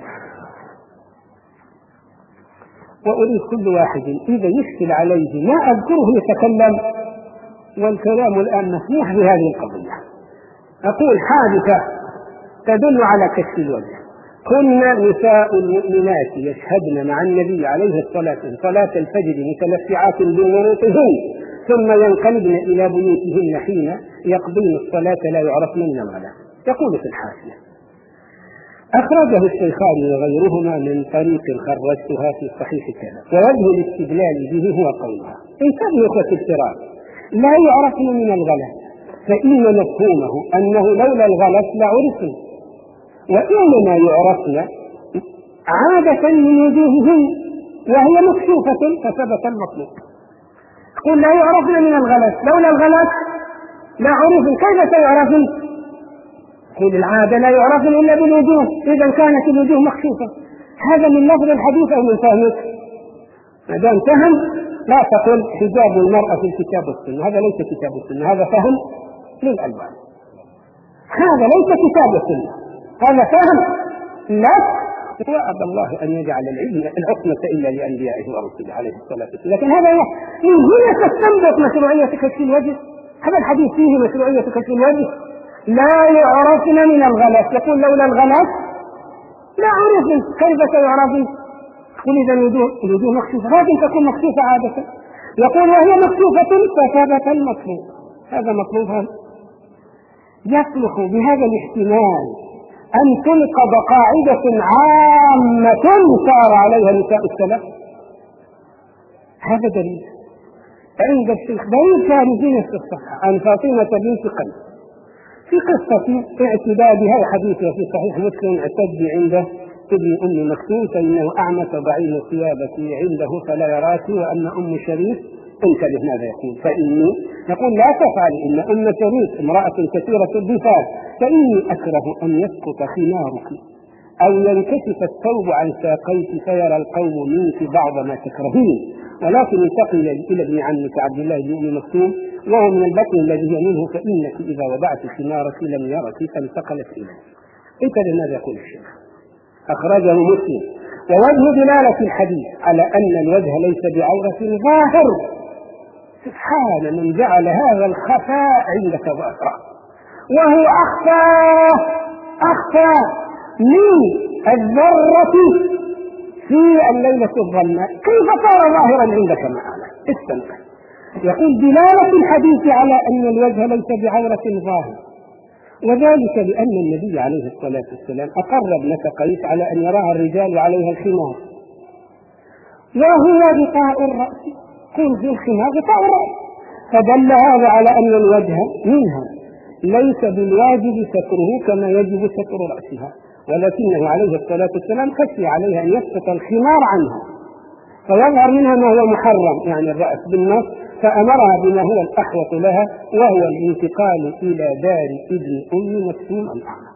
وأريد كل واحد إذا يشكل عليه ما أذكره يتكلم، والكلام الآن مسموح بهذه القضية. أقول حادثة تدل على كشف الوجه: كنا نساء المؤمنات يشهدن مع النبي عليه الصلاة والسلام صلاة الفجر متلفعات بمروطهن، ثم ينقلبن إلى بيوتهن حين يقضين الصلاة لا يعرفن من الغلاء. يقول في الحاشية: أخرجه الشيخان وغيرهما من طريق خرجتها في صحيح كذا، ووجه الاستدلال به هو قولها. انتبهوا اخوتي الكرام، لا يعرفن من الغلاء، فإن مفهومه أنه لولا الغلس لعرفن، وإنما يعرفن عادة من وجوههن وهي مكشوفة فثبت المطلوب. قل لا يعرفن من الغلس، لولا الغلس لعرفن، كيف سيعرفن؟ قل العادة لا يعرفن إلا بالوجوه، إذا كانت الوجوه مكشوفة. هذا من لفظ الحديث أو من فهمك؟ ما دام فهم لا تقل حجاب المرأة في الكتاب والسنة، هذا ليس كتاب السنة، هذا فهم للألوان، هذا ليس كتاب السنة، هذا فهم لك. وأبى الله أن يجعل العلم العصمة إلا لأنبيائه ورسله عليه الصلاة والسلام. لكن هذا من هنا تستنبط مشروعية كشف الوجه. هذا الحديث فيه مشروعية كشف الوجه. لا يعرفن من الغلس، يقول لولا الغلس لا عرفن، كيف سيعرفن؟ قل إذا الوجوه مكشوفة، لكن تكون مكشوفة عادة. يقول وهي مكشوفة فثبت المطلوب. هذا مطلوب. هذا يصلح بهذا الاحتمال أن تنقض قاعدة عامة سار عليها نساء السلف. هذا دليل عند الشيخ دليل خارجي في الصحة عن فاطمة بنت قيس في قصة اعتدادها، وحديثها في صحيح مسلم: اعتد عنده ابن أم مكتوم فإنه أعمى ضعين ثيابك عنده فلا يراك، وأن أم شريف، انتبه ماذا يقول، فإني يقول لا تفعل إن أم شريف امرأة كثيرة الضفاف، فإني أكره أن يسقط خمارك أو ينكشف الثوب عن ساقيك فيرى القوم منك بعض ما تكرهين، ولكن انتقل إلى ابن عمك عبد الله بن أم مكتوم وهو من البطن الذي هي منه، فإنك إذا وضعت خمارك لم يرك فانتقلت إليه. انتبه ماذا يقول الشيخ. أخرجه مسلم. ووجه دلالة الحديث على أن الوجه ليس بعورة ظاهر. سبحان من جعل هذا الخفاء عندك ظاهرا، وهو أخفى أخفى من الذرة في الليلة الظلماء. كيف صار ظاهرا عندك معنا؟ استنبه. يقول دلالة الحديث على أن الوجه ليس بعورة ظاهر، وذلك لأن النبي عليه الصلاة والسلام أقر ابنة قيس على أن يراها الرجال عليها الخمار، وهو غطاء الرأس. قل في الخمار غطاء الرأس، فدل هذا على أن الوجه منها ليس بالواجب ستره كما يجب ستر رأسها، ولكنه عليه الصلاة والسلام خشي عليها أن يسقط الخمار عنها فيظهر منها ما هو محرم، يعني الرأس بالنص، فأمرها بما هو الأحوط لها، وهو الانتقال إلى دار ابن أم مكتوم الأعمى.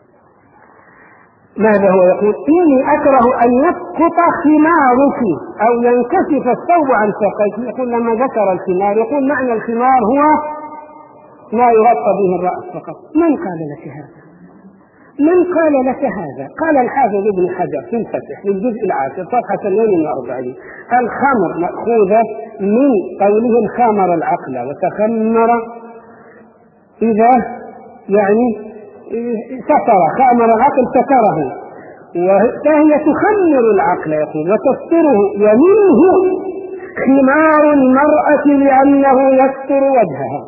ماذا هو يقول؟ إني أكره أن يسقط خمارك أو ينكشف الثوب عن ساقيك. يقول لما ذكر الخمار يقول معنى الخمار هو ما يغطى به الرأس فقط. من قال لك هذا؟ من قال لك هذا؟ قال الحافظ ابن حجر في الفتح في الجزء العاشر صفحة اثنين وأربعين: الخمر مأخوذة من قولهم خامر العقل وتخمر إذا يعني ستر، خامر العقل ستره، فهي تخمر العقل يقول وتستره. ومنه خمار المرأة لأنه يستر وجهها،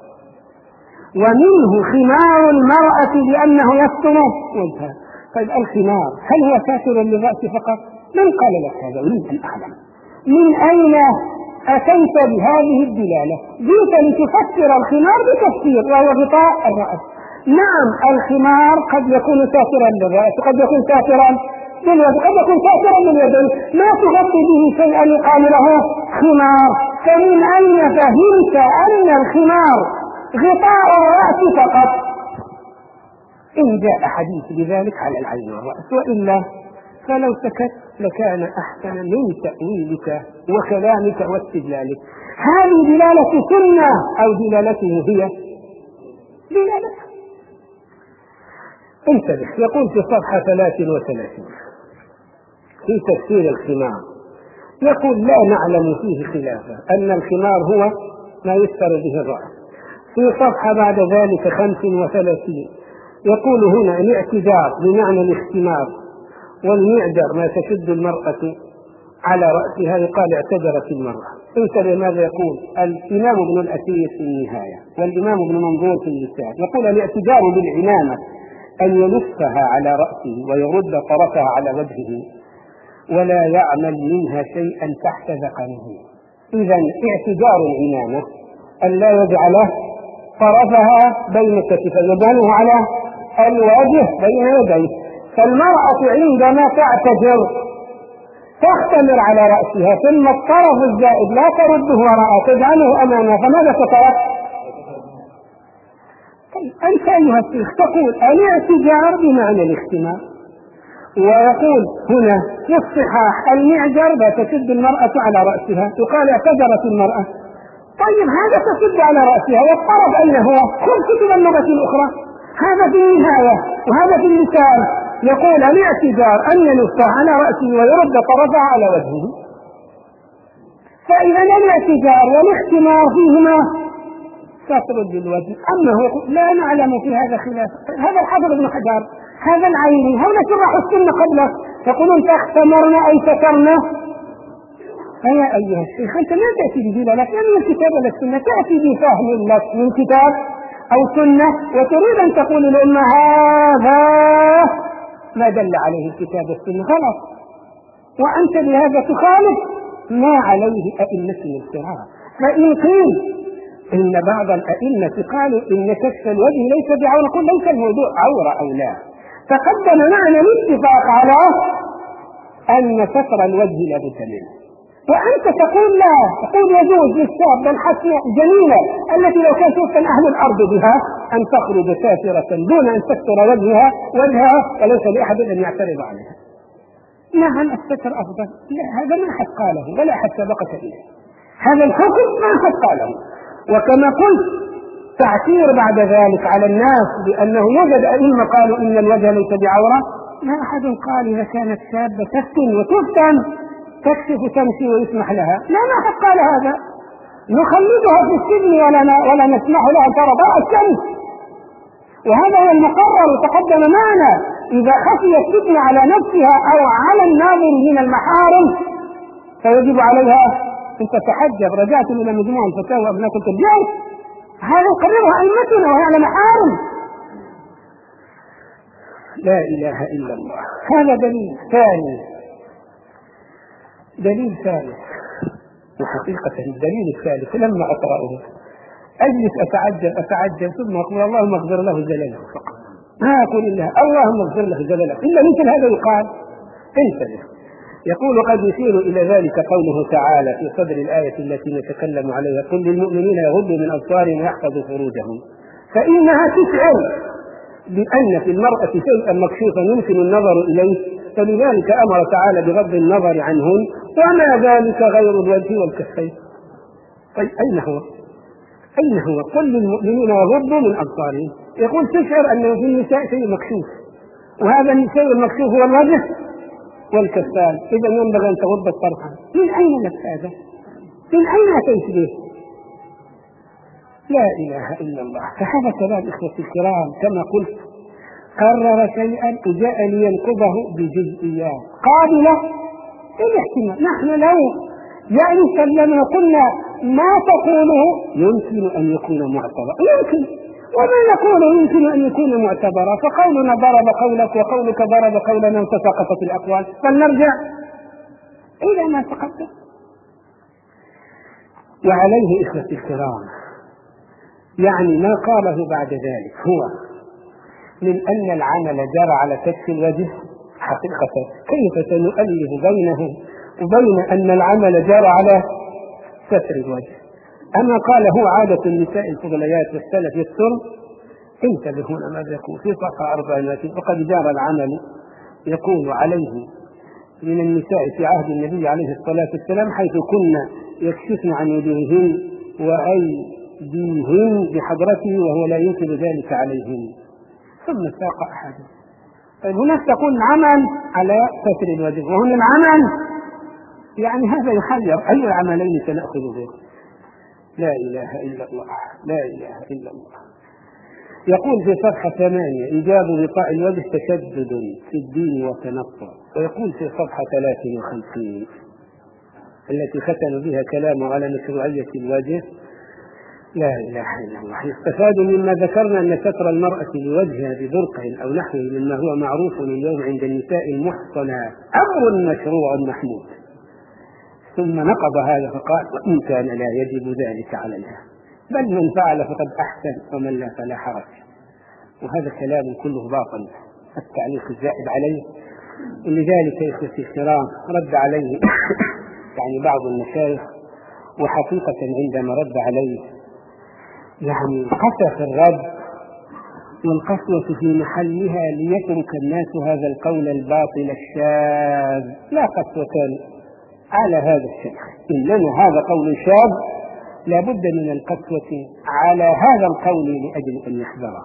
ومنه خمار المرأة لأنه يستر وجهها. طيب الخمار هل هو ساتر للرأس فقط؟ من قال لك هذا؟ أريد أن أعلم من أين أتيت بهذه الدلالة؟ جئت لتفسر الخمار بتفسير وهو غطاء الرأس. نعم الخمار قد يكون ساترا للرأس، قد يكون ساترا باليد، قد يكون كافرا باليدين ما تغطي به شيئا يقال له خمار. فمن أين فهمت أن الخمار غطاء الرأس فقط؟ إن جاء حديث بذلك على العين والرأس، وإلا فلو سكت لكان أحسن من تأويلك وكلامك واستدلالك. هذه دلالة سنة أو دلالته هي دلالة؟ انتبه، يقول في صفحة ثلاث وثلاثين في تفسير الخمار، يقول لا نعلم فيه خلافا أن الخمار هو ما يستر به الرأس. في صفحة بعد ذلك خمس وثلاثين يقول هنا الاعتذار بمعنى الاختمار، والمعذر ما تشد المرأة على رأسها يقال اعتذرت المرأة. انتبه ماذا يقول الإمام ابن الأثير في النهاية والإمام ابن منظور في اللسان، يقول الاعتذار بالعمامة أن يلفها على رأسه ويرد طرفها على وجهه ولا يعمل منها شيئا تحت ذقنه. إذا اعتذار العمامة أن لا يجعل طرفها بين كتفيه، يجعله على الوجه بين يديه. فالمرأة عندما تعتذر تختمر على رأسها، ثم الطرف الزائد لا ترده وراءه تجعله أمامها، فماذا تترك؟ أنت أيها الشيخ تقول الاعتذار بمعنى الاختمار، ويقول هنا في الصحاح المعجر لا تشد المرأة على رأسها، يقال اعتذرت المرأة. طيب هذا تشد على رأسها، والطرف أين هو؟ خذ كتب اللغة الأخرى، هذا في النهاية وهذا في اللسان. يقول الاعتذار أن يلفها على رأسه ويرد طرفها على وجهه. فإذا الاعتذار والاختمار فيهما ستر بالوجه. أما هو لا نعلم في هذا خلاف، هذا الحافظ ابن حجر، هذا العيني، هؤلاء شرح السنة قبله يقولون تختمرنا أي سترنا. فيا أيها الشيخ أنت لا تأتي بدلالة من الكتاب ولا السنة، تأتي بفهم لك من كتاب أو سنة وتريد أن تقول للأمة هذا ما دل عليه الكتاب والسنة، خلاص. وأنت بهذا تخالف ما عليه أئمتنا الكرام. فإن قيل إن بعض الأئمة قالوا إن كشف الوجه ليس بعورة، قل ليس الموضوع عورة أو لا، تقدم معنا الاتفاق على أن ستر الوجه لا بد منه، وأنت تقول لا، تقول يجوز للشاب الحسنة جميلة التي لو كان شوفا أهل الأرض بها أن تخرج سافرة دون أن تستر وجهها وجهها وليس لأحد أن يعترض عليها. نعم الستر أفضل، لا هذا ما حد قاله ولا حد سبقك إليه، هذا الحكم ما حد قاله. وكما قلت تعثير بعد ذلك على الناس بأنه يوجد أئمة قالوا إن الوجه ليس بعورة، ما أحد قال إذا كانت شابة تفتن وتفتن تكشف تمشي ويسمح لها، لا ما أحد قال هذا، نخلدها في السجن ولا, ولا نسمح لها ترى ضوء الشمس. وهذا هو المقرر تقدم معنا، إذا خفي الفتنة على نفسها أو على الناظر من المحارم فيجب عليها أن تتحجب. رجعت إلى مجموع الفتاوى أبناء الترجال، هذا يقررها أئمتنا وهي على محارم. لا إله إلا الله. هذا دليل ثاني. دليل ثالث، وحقيقة الدليل الثالث لما أقرأه أجلس أتعجب أتعجب ثم أقول اللهم اغفر له زلله فقط، ما أقول الله اللهم اغفر له زلله إلا مثل هذا يقال. انتبه، يقول قد يشير إلى ذلك قوله تعالى في صدر الآية التي نتكلم عليها قل للمؤمنين يغضوا من أبصارهم ويحفظوا فروجهم، فإنها تشعر بأن في المرأة شيئا مكشوفا يمكن النظر إليه، فلذلك أمر تعالى بغض النظر عنهن، وما ذلك غير الوجه والكفين. طيب أين هو؟ أين هو؟ قل للمؤمنين يغضوا من أبصارهم، يقول تشعر أنه في النساء شيء مكشوف، وهذا الشيء المكشوف هو الوجه والكفان، إذا ينبغي أن تغض الطرف. من أين لك هذا؟ من أين أتيت به؟ لا إله إلا الله. فهذا كلام إخوتي الكرام كما قلت قرر شيئا وجاء لينقضه بجزئيات قابلة للاحتمال. نحن لو يعني سلمنا قلنا ما تقوله يمكن أن يكون معتبرا، يمكن، وما نقوله يمكن أن يكون معتبرا، فقولنا ضرب قولك وقولك ضرب قولنا وتساقطت الأقوال، فلنرجع إلى ما تقدم. وعليه إخوتي الكرام يعني ما قاله بعد ذلك هو من أن العمل جرى على كشف الوجه حقيقة كيف سنؤلف بينه وبين أن العمل جار على ستر الوجه؟ أما قال هو عادة النساء الفضليات والسلف يستر. انتبهون ماذا يقول في صفحة أربعين: وقد جار العمل يقول عليه من النساء في عهد النبي عليه الصلاة والسلام، حيث كنا يكشفن عن وجوههن وأيديهن بحضرته وهو لا ينكر ذلك عليهن. ثم ساق أحاديث. طيب هناك تقول العمل على ستر الوجه، وهنا العمل يعني هذا يحير، أي العملين سنأخذ به؟ لا إله إلا الله، لا إله إلا الله. يقول في صفحة ثمانية: إيجاب غطاء الوجه تشدد في الدين وتنطع. ويقول في صفحة ثلاثين وخمسين التي ختم بها كلامه على مشروعية الوجه: لا إله إلا الله. يستفاد مما ذكرنا أن ستر المرأة لوجهها ببرقع أو نحوه مما هو معروف اليوم عند النساء المحصنات أمر مشروع محمود. ثم نقض هذا فقال: وإن كان لا يجب ذلك عليها، بل من فعل فقد أحسن ومن لا فلا حرج. وهذا كلام كله باطل. التعليق الزائد عليه لذلك يا إخوتي الكرام رد عليه يعني بعض المشايخ، وحقيقة عندما رد عليه يعني قسى في الرد والقسوة في محلها ليترك الناس هذا القول الباطل الشاذ. لا قسوة على هذا الشيخ، إنما هذا قول شاذ لا بد من القسوة على هذا القول لأجل أن يحذره.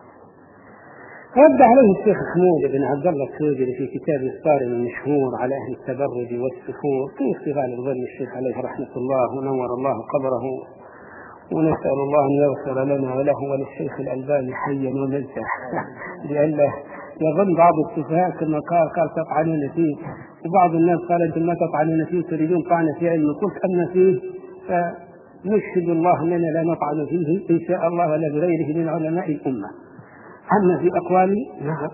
رد عليه الشيخ حمود بن عبد الله السوجري في كتاب الصارم المشهور على أهل التبرج والسفور في اشتغال الظن الشيخ عليه رحمة الله ونور الله قبره، ونسأل الله أن يغفر لنا وله وللشيخ الألباني حيا وميتا لأنه يظن بعض السفهاء كما قال قال تطعنون فيه، وبعض الناس قال أنتم ما تطعنون فيه تريدون طعن في علم. قلت أما فيه فنشهد الله أننا لا نطعن فيه إن شاء الله ولا بغيره من علماء الأمة. أما في أقوالي نعم،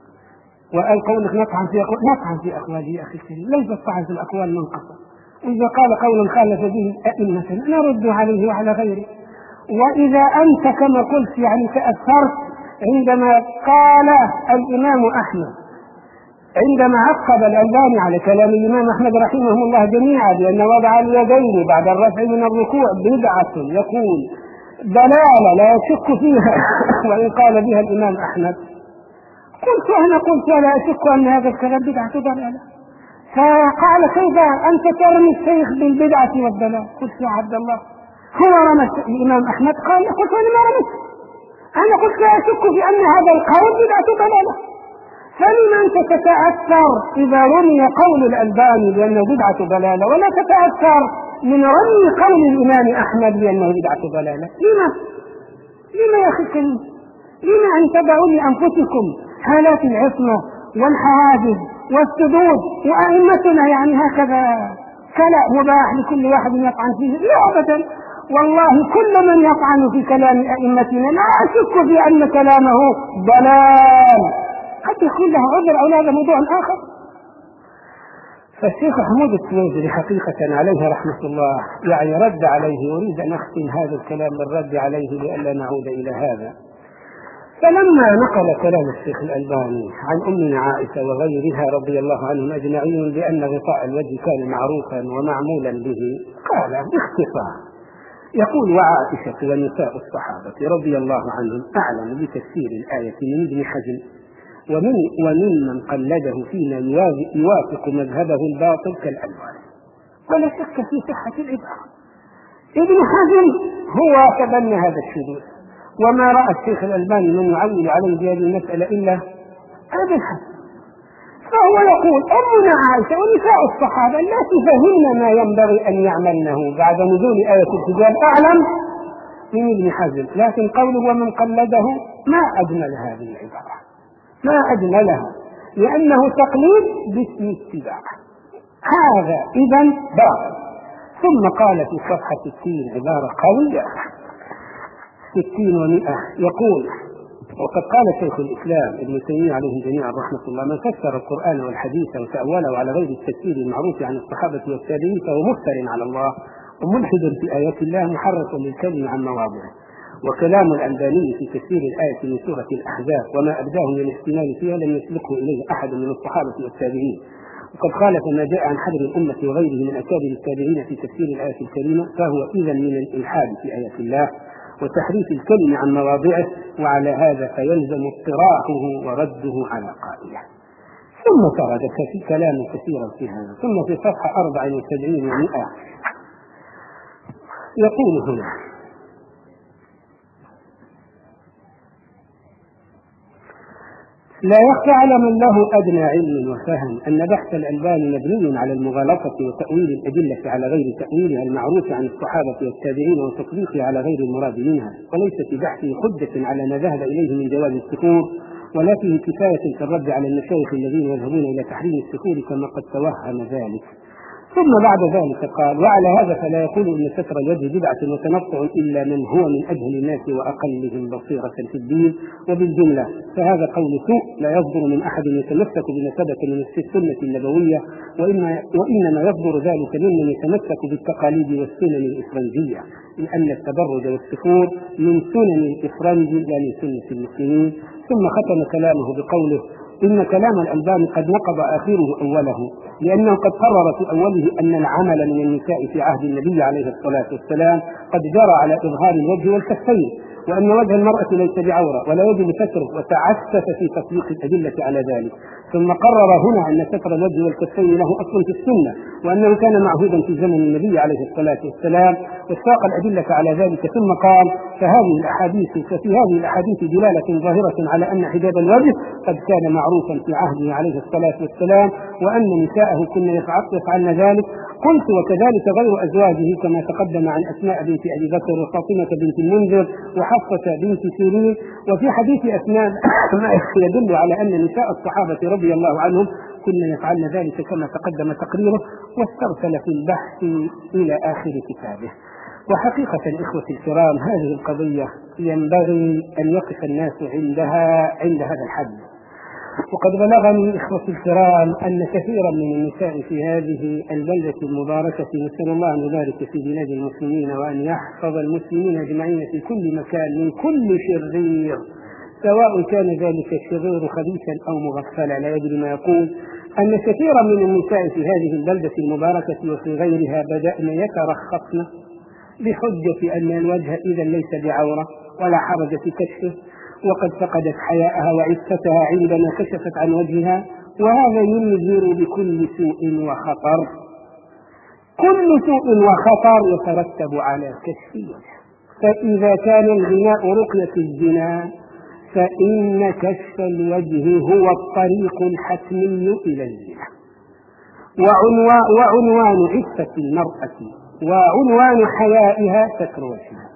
وقولك نطعن في أقوال نطعن في أقوالي يا أخي الكريم، ليس الطعن في الأقوال منقصة. إذا قال قول خالف به الأئمة نرد عليه وعلى غيره. وإذا أنت كما قلت يعني تأثرت عندما قال الإمام أحمد عندما عقب الألباني على كلام الإمام أحمد رحمه الله جميعا بأن وضع اليدين بعد الرفع من الركوع بدعة يقول دلالة لا يشك فيها وإن قال بها الإمام أحمد، قلت أنا قلت ولا أشك أن هذا الكلام بدعة دلالة. فقال كيف أنت ترمي الشيخ بالبدعة والدلالة؟ قلت يا عبد الله هو رمى الإمام أحمد؟ قال قلت أنا ما رميت، أنا قلت لا أشك في أن هذا القول بدعة دلالة. فلما أنت تتأثر إذا رمي قول الألباني بأنه بدعة دلالة ولا تتأثر من رمي قول الإمام أحمد بأنه بدعة دلالة؟ لما؟ لما يا أخي الكريم؟ لما أن تدعوا لأنفسكم حالات العصمة والحواجز والسدود وأئمتنا يعني هكذا كلام مباح لكل واحد يطعن فيه؟ لا أبدا، والله كل من يطعن في كلام أئمتنا لا أشك في أن كلامه ضلال، قد يكون له عذر أو هذا موضوع آخر. فالشيخ حمود السويدري حقيقة عليه رحمة الله يعني رد عليه. أريد أن أختم هذا الكلام بالرد عليه لئلا نعود إلى هذا. فلما نقل كلام الشيخ الألباني عن أمنا عائشة وغيرها رضي الله عنهم أجمعين بأن غطاء الوجه كان معروفا ومعمولا به، قال باختصار يقول: وعائشة ونساء الصحابة رضي الله عنهم أعلم بتفسير الآية من ابن حزم ومن وممن قلده فيما يوافق مذهبه الباطل كالألباني، ولا شك في صحة العبارة. ابن حزم هو تبنى هذا الشذوذ، وما رأى الشيخ الألباني من يعول عليه بهذه المسألة إلا ابن حزم. فهو يقول أمنا عائشة ونساء الصحابة التي فهمنا ما ينبغي أن يعملنه بعد نزول آية الحجاب أعلم من ابن حزم، لكن قوله ومن قلده ما أجمل هذه العبارة، ما أجملها، لأنه تقليد باسم اتباع، هذا إذن باطل. ثم قال في صفحة ستين عبارة قوية ستين ومئة يقول: وقد قال شيخ الإسلام ابن تيمية عليه جميعا رحمة الله: من فسر القرآن والحديث وتأوله على غير التفسير المعروف عن الصحابة والتابعين فهو مفتر على الله وملحد في آيات الله محرف للكلم عن مواضعه. وكلام الألباني في تفسير الآية من سورة الأحزاب وما أبداه من الاحتمال فيها لم يسبقه إليه أحد من الصحابة والتابعين، وقد خالف ما جاء عن حبر الأمة وغيره من أكابر التابعين في تفسير الآية الكريمة، فهو إذا من الإلحاد في آيات الله وتحريف الكلم عن مواضعه، وعلى هذا فيلزم اطراحه ورده على قائله. ثم سرد في كلام كثيرا في هذا. ثم في صفحة أربع وسبعين ومئة يقول هنا: لا يخفى على من له أدنى علم وفهم أن بحث الألباني مبني على المغالطة وتأويل الأدلة على غير تأويلها المعروف عن الصحابة والتابعين وتطبيقها على غير المراد منها، وليس في بحثه حجة على ما ذهب إليه من جواز السفور، ولا فيه كفاية في الرد على المشايخ الذين يذهبون إلى تحريم السفور كما قد توهم ذلك. ثم بعد ذلك قال: وعلى هذا فلا يقول إن ستر الوجه بدعة وتنطع إلا من هو من أجهل الناس وأقلهم بصيرة في الدين وبالجملة، فهذا قول سوء لا يصدر من أحد يتمسك بما ثبت من السنة النبوية، وإنما, وإنما يصدر ذلك ممن يتمسك بالتقاليد والسنن الإفرنجية، لأن التبرج والسفور من سنن الإفرنج لا من سنة المسلمين. ثم ختم كلامه بقوله: إن كلام الألباني قد نقض آخره أوله، لأنه قد قرر في أوله أن العمل من النساء في عهد النبي عليه الصلاة والسلام قد جرى على إظهار الوجه والكفين، وأن وجه المرأة ليس بعورة ولا يجب ستره، وتعسف في تطبيق الأدلة على ذلك. ثم قرر هنا أن ستر الوجه والكفين له أصل في السنة، وأنه كان معهودا في زمن النبي عليه الصلاة والسلام، وساق الأدلة على ذلك. ثم قال: فهذه الأحاديث ففي هذه الأحاديث دلالة ظاهرة على أن حجاب الوجه قد كان معروفا في عهده عليه الصلاة والسلام، وأن نساءه كن يفعلن ذلك. قلت: وكذلك غير أزواجه كما تقدم عن أسماء بنت أبي بكر وفاطمة بنت المنذر وحفصة بنت سيرين. وفي حديث أسماء ما يدل على أن نساء الصحابة رضي الله عنهم كن يفعلن ذلك كما تقدم تقريره، واسترسل في البحث إلى آخر كتابه. وحقيقة إخوة الكرام، هذه القضية ينبغي أن يقف الناس عندها عند هذا الحد. وقد بلغني إخوة الكرام أن كثيرا من النساء في هذه البلدة المباركة، نسأل الله أن يبارك في بلاد المسلمين وأن يحفظ المسلمين أجمعين في كل مكان من كل شرير، سواء كان ذلك الشرير خبيثا أو مغفلا لا يدري ما يقول، أن كثيرا من النساء في هذه البلدة المباركة وفي غيرها بدأن يترخصن بحجة أن الوجه إذا ليس بعورة ولا حرج في كشفه، وقد فقدت حياءها وعفتها عندما كشفت عن وجهها، وهذا ينذر بكل سوء وخطر. كل سوء وخطر يترتب على كشف الوجه، فإذا كان الغناء رقية الزنا فإن كشف الوجه هو الطريق الحتمي إلى الزنا، وعنوان, وعنوان عفة المرأة وعنوان حيائها ستر وجهها.